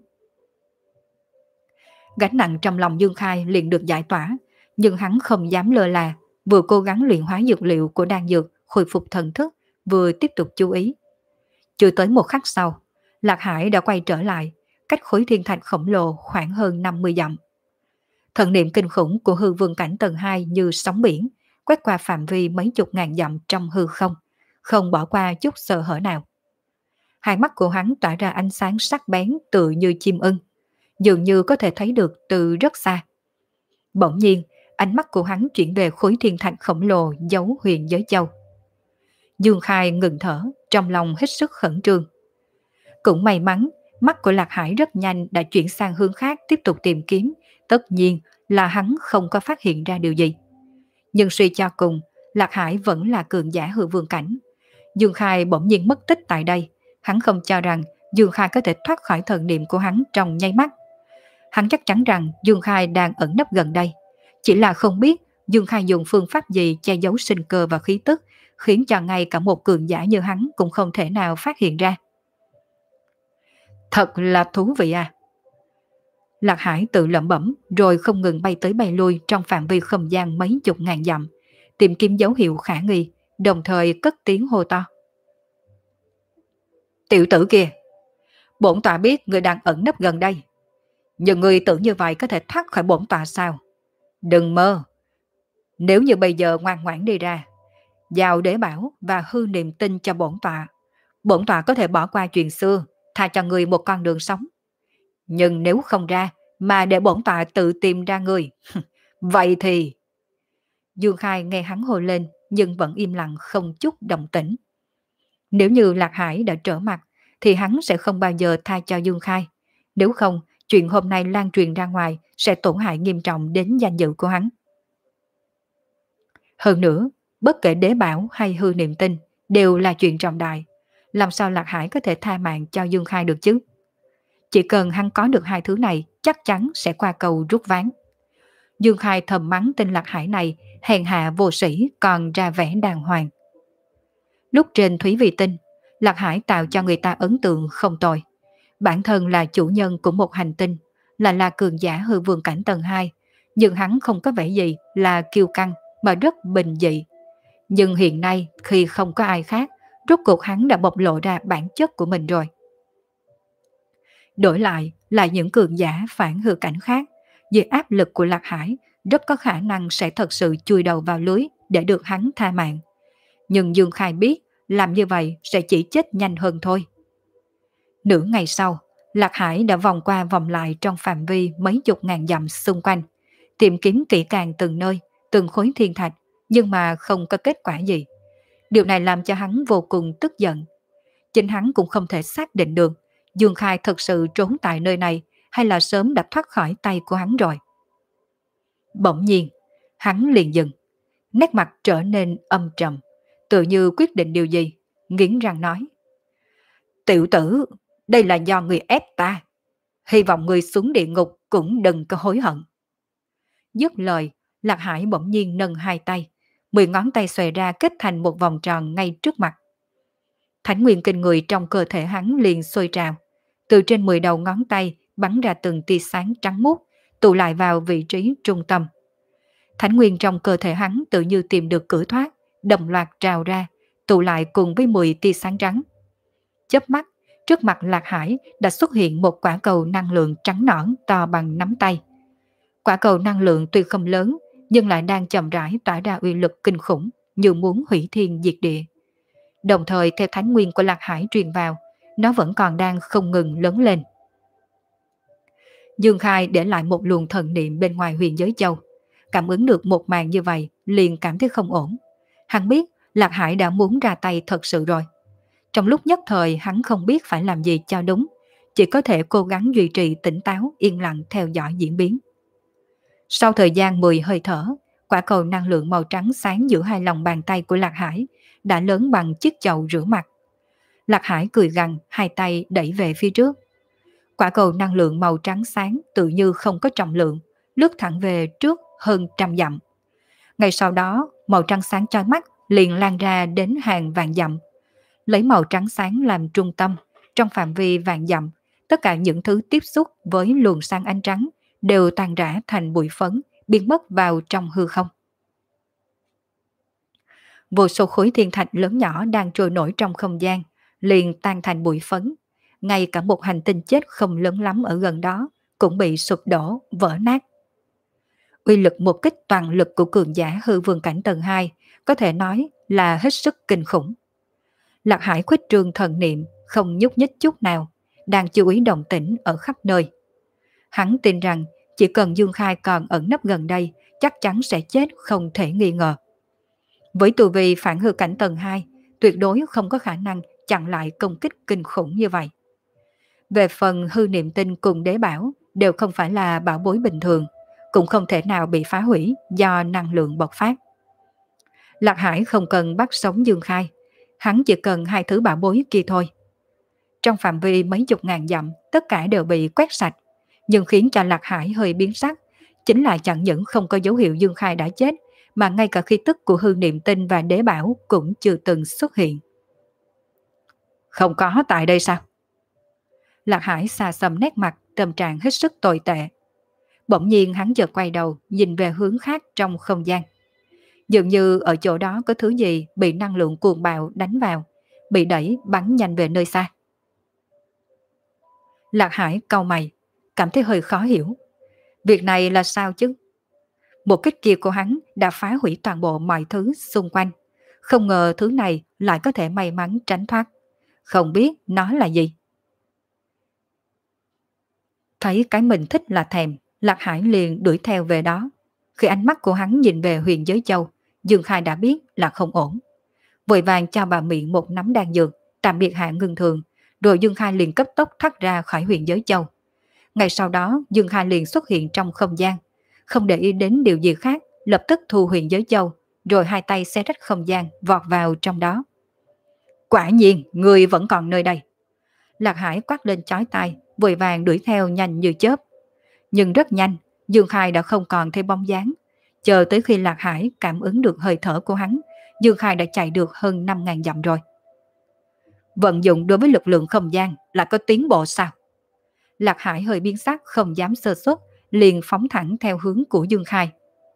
Gánh nặng trong lòng Dương Khai liền được giải tỏa, nhưng hắn không dám lơ là, vừa cố gắng luyện hóa dược liệu của đan dược, khôi phục thần thức, vừa tiếp tục chú ý. Chưa tới một khắc sau, Lạc Hải đã quay trở lại, cách khối thiên thạch khổng lồ khoảng hơn năm mươi dặm. Thần niệm kinh khủng của hư vương cảnh tầng hai như sóng biển, quét qua phạm vi mấy chục ngàn dặm trong hư không, không bỏ qua chút sơ hở nào. Hai mắt của hắn tỏa ra ánh sáng sắc bén tựa như chim ưng, dường như có thể thấy được từ rất xa. Bỗng nhiên, ánh mắt của hắn chuyển về khối thiên thạch khổng lồ giấu huyền giới châu. Dương Khai ngừng thở, trong lòng hết sức khẩn trương. Cũng may mắn, mắt của Lạc Hải rất nhanh đã chuyển sang hướng khác tiếp tục tìm kiếm, tất nhiên là hắn không có phát hiện ra điều gì. Nhưng suy cho cùng, Lạc Hải vẫn là cường giả hư vương cảnh. Dương Khai bỗng nhiên mất tích tại đây, hắn không cho rằng Dương Khai có thể thoát khỏi thần niệm của hắn trong nháy mắt. Hắn chắc chắn rằng Dương Khai đang ẩn nấp gần đây, chỉ là không biết Dương Khai dùng phương pháp gì che giấu sinh cơ và khí tức, khiến cho ngay cả một cường giả như hắn cũng không thể nào phát hiện ra. Thật là thú vị à! Lạc Hải tự lẩm bẩm rồi không ngừng bay tới bay lui trong phạm vi không gian mấy chục ngàn dặm, tìm kiếm dấu hiệu khả nghi, đồng thời cất tiếng hô to. Tiểu tử kia! Bổn tọa biết người đang ẩn nấp gần đây, nhưng người tưởng như vậy có thể thoát khỏi bổn tọa sao? Đừng mơ! Nếu như bây giờ ngoan ngoãn đi ra, giao đế bảo và hư niềm tin cho bổn tọa, bổn tọa có thể bỏ qua chuyện xưa, tha cho người một con đường sống. Nhưng nếu không ra, mà để bổn tọa tự tìm ra người, vậy thì... Dương Khai nghe hắn hồ lên, nhưng vẫn im lặng không chút động tĩnh. Nếu như Lạc Hải đã trở mặt, thì hắn sẽ không bao giờ tha cho Dương Khai. Nếu không, chuyện hôm nay lan truyền ra ngoài sẽ tổn hại nghiêm trọng đến danh dự của hắn. Hơn nữa, bất kể đế bảo hay hư niệm tin đều là chuyện trọng đại. Làm sao Lạc Hải có thể tha mạng cho Dương Khai được chứ? Chỉ cần hắn có được hai thứ này, chắc chắn sẽ qua cầu rút ván. Dương Khai thầm mắng tên Lạc Hải này, hèn hạ vô sĩ còn ra vẻ đàng hoàng. Lúc trên Thúy Vi Tinh, Lạc Hải tạo cho người ta ấn tượng không tồi. Bản thân là chủ nhân của một hành tinh, là là cường giả hư vương cảnh tầng hai, nhưng hắn không có vẻ gì là kiêu căng mà rất bình dị. Nhưng hiện nay khi không có ai khác, rốt cuộc hắn đã bộc lộ ra bản chất của mình rồi. Đổi lại là những cường giả phản hư cảnh khác, dưới áp lực của Lạc Hải, rất có khả năng sẽ thật sự chui đầu vào lưới để được hắn tha mạng. Nhưng Dương Khai biết làm như vậy sẽ chỉ chết nhanh hơn thôi. Nửa ngày sau, Lạc Hải đã vòng qua vòng lại trong phạm vi mấy chục ngàn dặm xung quanh, tìm kiếm kỹ càng từng nơi, từng khối thiên thạch, nhưng mà không có kết quả gì. Điều này làm cho hắn vô cùng tức giận. Chính hắn cũng không thể xác định được Dương Khai thật sự trốn tại nơi này hay là sớm đã thoát khỏi tay của hắn rồi. Bỗng nhiên, hắn liền dừng, nét mặt trở nên âm trầm, tự như quyết định điều gì, nghiến răng nói. Tiểu tử, đây là do người ép ta. Hy vọng người xuống địa ngục cũng đừng có hối hận. Dứt lời, Lạc Hải bỗng nhiên nâng hai tay, mười ngón tay xòe ra kết thành một vòng tròn ngay trước mặt. Thánh nguyên kinh người trong cơ thể hắn liền sôi trào, từ trên mười đầu ngón tay bắn ra từng tia sáng trắng muốt, tụ lại vào vị trí trung tâm. Thánh nguyên trong cơ thể hắn tự như tìm được cửa thoát, đồng loạt trào ra, tụ lại cùng với mười tia sáng trắng. Chớp mắt, trước mặt Lạc Hải đã xuất hiện một quả cầu năng lượng trắng nõn to bằng nắm tay. Quả cầu năng lượng tuy không lớn, nhưng lại đang chậm rãi tỏa ra uy lực kinh khủng, như muốn hủy thiên diệt địa. Đồng thời theo thánh nguyên của Lạc Hải truyền vào, nó vẫn còn đang không ngừng lớn lên. Dương Khai để lại một luồng thần niệm bên ngoài huyền giới châu. Cảm ứng được một màn như vậy, liền cảm thấy không ổn. Hắn biết Lạc Hải đã muốn ra tay thật sự rồi. Trong lúc nhất thời hắn không biết phải làm gì cho đúng, chỉ có thể cố gắng duy trì tỉnh táo, yên lặng theo dõi diễn biến. Sau thời gian mười hơi thở, quả cầu năng lượng màu trắng sáng giữa hai lòng bàn tay của Lạc Hải đã lớn bằng chiếc chậu rửa mặt. Lạc Hải cười gằn, hai tay đẩy về phía trước. Quả cầu năng lượng màu trắng sáng tự như không có trọng lượng, lướt thẳng về trước hơn trăm dặm. Ngay sau đó, màu trắng sáng chói mắt liền lan ra đến hàng vạn dặm. Lấy màu trắng sáng làm trung tâm, trong phạm vi vạn dặm, tất cả những thứ tiếp xúc với luồng sáng ánh trắng đều tan rã thành bụi phấn, biến mất vào trong hư không. Vô số khối thiên thạch lớn nhỏ đang trôi nổi trong không gian, liền tan thành bụi phấn. Ngay cả một hành tinh chết không lớn lắm ở gần đó cũng bị sụp đổ, vỡ nát. Uy lực một kích toàn lực của cường giả hư vương cảnh tầng hai có thể nói là hết sức kinh khủng. Lạc Hải khuếch trương thần niệm, không nhúc nhích chút nào, đang chú ý động tĩnh ở khắp nơi. Hắn tin rằng chỉ cần Dương Khai còn ẩn nấp gần đây, chắc chắn sẽ chết không thể nghi ngờ. Với tu vi phản hư cảnh tầng hai, tuyệt đối không có khả năng chặn lại công kích kinh khủng như vậy. Về phần hư niệm tinh cùng đế bảo đều không phải là bảo bối bình thường, cũng không thể nào bị phá hủy do năng lượng bộc phát. Lạc Hải không cần bắt sống Dương Khai, hắn chỉ cần hai thứ bảo bối kia thôi. Trong phạm vi mấy chục ngàn dặm, tất cả đều bị quét sạch, nhưng khiến cho Lạc Hải hơi biến sắc, chính là chẳng những không có dấu hiệu Dương Khai đã chết, mà ngay cả khí tức của hư niệm tinh và đế bảo cũng chưa từng xuất hiện. Không có tại đây sao? Lạc Hải xa xăm nét mặt, tâm trạng hết sức tồi tệ. Bỗng nhiên hắn chợt quay đầu, nhìn về hướng khác trong không gian. Dường như ở chỗ đó có thứ gì bị năng lượng cuồng bạo đánh vào, bị đẩy bắn nhanh về nơi xa. Lạc Hải cau mày, cảm thấy hơi khó hiểu. Việc này là sao chứ? Một kích kia của hắn đã phá hủy toàn bộ mọi thứ xung quanh. Không ngờ thứ này lại có thể may mắn tránh thoát. Không biết nó là gì. Thấy cái mình thích là thèm, Lạc Hải liền đuổi theo về đó. Khi ánh mắt của hắn nhìn về huyền giới châu, Dương Khai đã biết là không ổn. Vội vàng cho bà miệng một nắm đan dược, tạm biệt Hạ Ngưng Thường, rồi Dương Khai liền cấp tốc thoát ra khỏi huyền giới châu. Ngay sau đó, Dương Khai liền xuất hiện trong không gian, không để ý đến điều gì khác, lập tức thu huyền giới châu, rồi hai tay xé rách không gian, vọt vào trong đó. Quả nhiên, người vẫn còn nơi đây. Lạc Hải quát lên chói tai, vội vàng đuổi theo nhanh như chớp. Nhưng rất nhanh, Dương Khai đã không còn thấy bóng dáng. Chờ tới khi Lạc Hải cảm ứng được hơi thở của hắn, Dương Khai đã chạy được hơn năm nghìn dặm rồi. Vận dụng đối với lực lượng không gian là có tiến bộ sao? Lạc Hải hơi biến sắc, không dám sơ suất, liền phóng thẳng theo hướng của Dương Khai.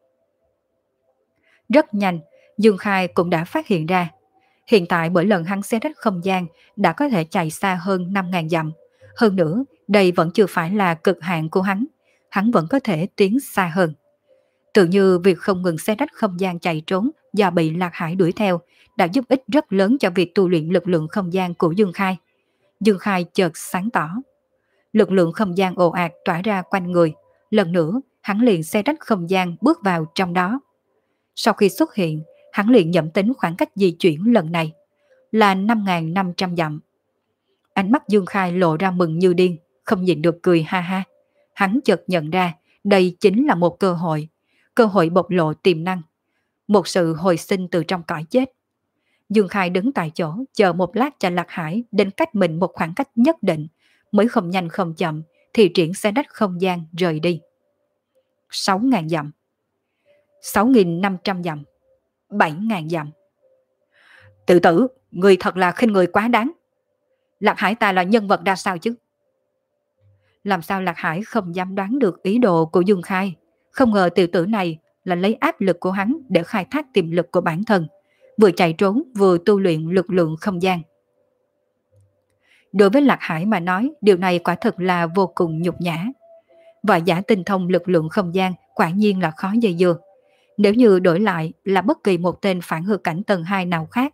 Rất nhanh, Dương Khai cũng đã phát hiện ra. Hiện tại mỗi lần hắn xé rách không gian đã có thể chạy xa hơn năm nghìn dặm. Hơn nữa, đây vẫn chưa phải là cực hạn của hắn. Hắn vẫn có thể tiến xa hơn. Tự như việc không ngừng xé rách không gian chạy trốn do bị Lạc Hải đuổi theo đã giúp ích rất lớn cho việc tu luyện lực lượng không gian của Dương Khai. Dương Khai chợt sáng tỏ. Lực lượng không gian ồ ạt tỏa ra quanh người. Lần nữa, hắn liền xé rách không gian bước vào trong đó. Sau khi xuất hiện, hắn liền nhẩm tính khoảng cách di chuyển lần này là năm nghìn năm trăm dặm. Ánh mắt Dương Khai lộ ra mừng như điên, không nhịn được cười ha ha. Hắn chợt nhận ra đây chính là một cơ hội, cơ hội bộc lộ tiềm năng, một sự hồi sinh từ trong cõi chết. Dương Khai đứng tại chỗ chờ một lát cho Lạc Hải đến cách mình một khoảng cách nhất định, mới không nhanh không chậm thì triển xe đách không gian rời đi. sáu nghìn dặm, sáu nghìn năm trăm dặm, bảy nghìn dặm. Tự tử, người thật là khinh người quá đáng. Lạc Hải ta là nhân vật ra sao chứ? Làm sao Lạc Hải không dám đoán được ý đồ của Dương Khai? Không ngờ tiểu tử này là lấy áp lực của hắn để khai thác tiềm lực của bản thân, vừa chạy trốn vừa tu luyện lực lượng không gian. Đối với Lạc Hải mà nói, điều này quả thực là vô cùng nhục nhã. Và giả tinh thông lực lượng không gian quả nhiên là khó dây dưa. Nếu như đổi lại là bất kỳ một tên phản hư cảnh tầng hai nào khác,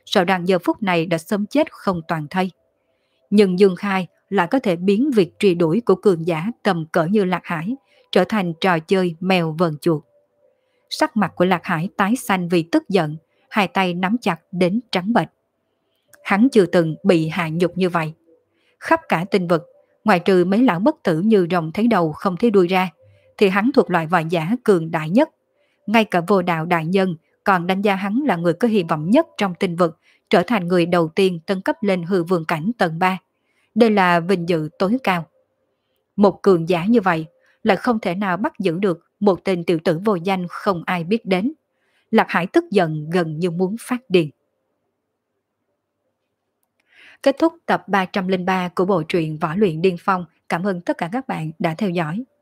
sợ rằng giờ phút này đã sớm chết không toàn thây. Nhưng Dương Khai lại có thể biến việc truy đuổi của cường giả tầm cỡ như Lạc Hải trở thành trò chơi mèo vờn chuột. Sắc mặt của Lạc Hải tái xanh vì tức giận, hai tay nắm chặt đến trắng bệch. Hắn chưa từng bị hạ nhục như vậy. Khắp cả tinh vực, ngoài trừ mấy lão bất tử như rồng thấy đầu không thấy đuôi ra, thì hắn thuộc loại võ giả cường đại nhất. Ngay cả Vô Đạo đại nhân còn đánh giá hắn là người có hy vọng nhất trong tinh vực, trở thành người đầu tiên tấn cấp lên hư vương cảnh tầng ba. Đây là vinh dự tối cao. Một cường giả như vậy lại không thể nào bắt giữ được một tên tiểu tử vô danh không ai biết đến. Lạc Hải tức giận gần như muốn phát điên. Kết thúc tập ba trăm lẻ ba của bộ truyện Võ Luyện Điên Phong. Cảm ơn tất cả các bạn đã theo dõi.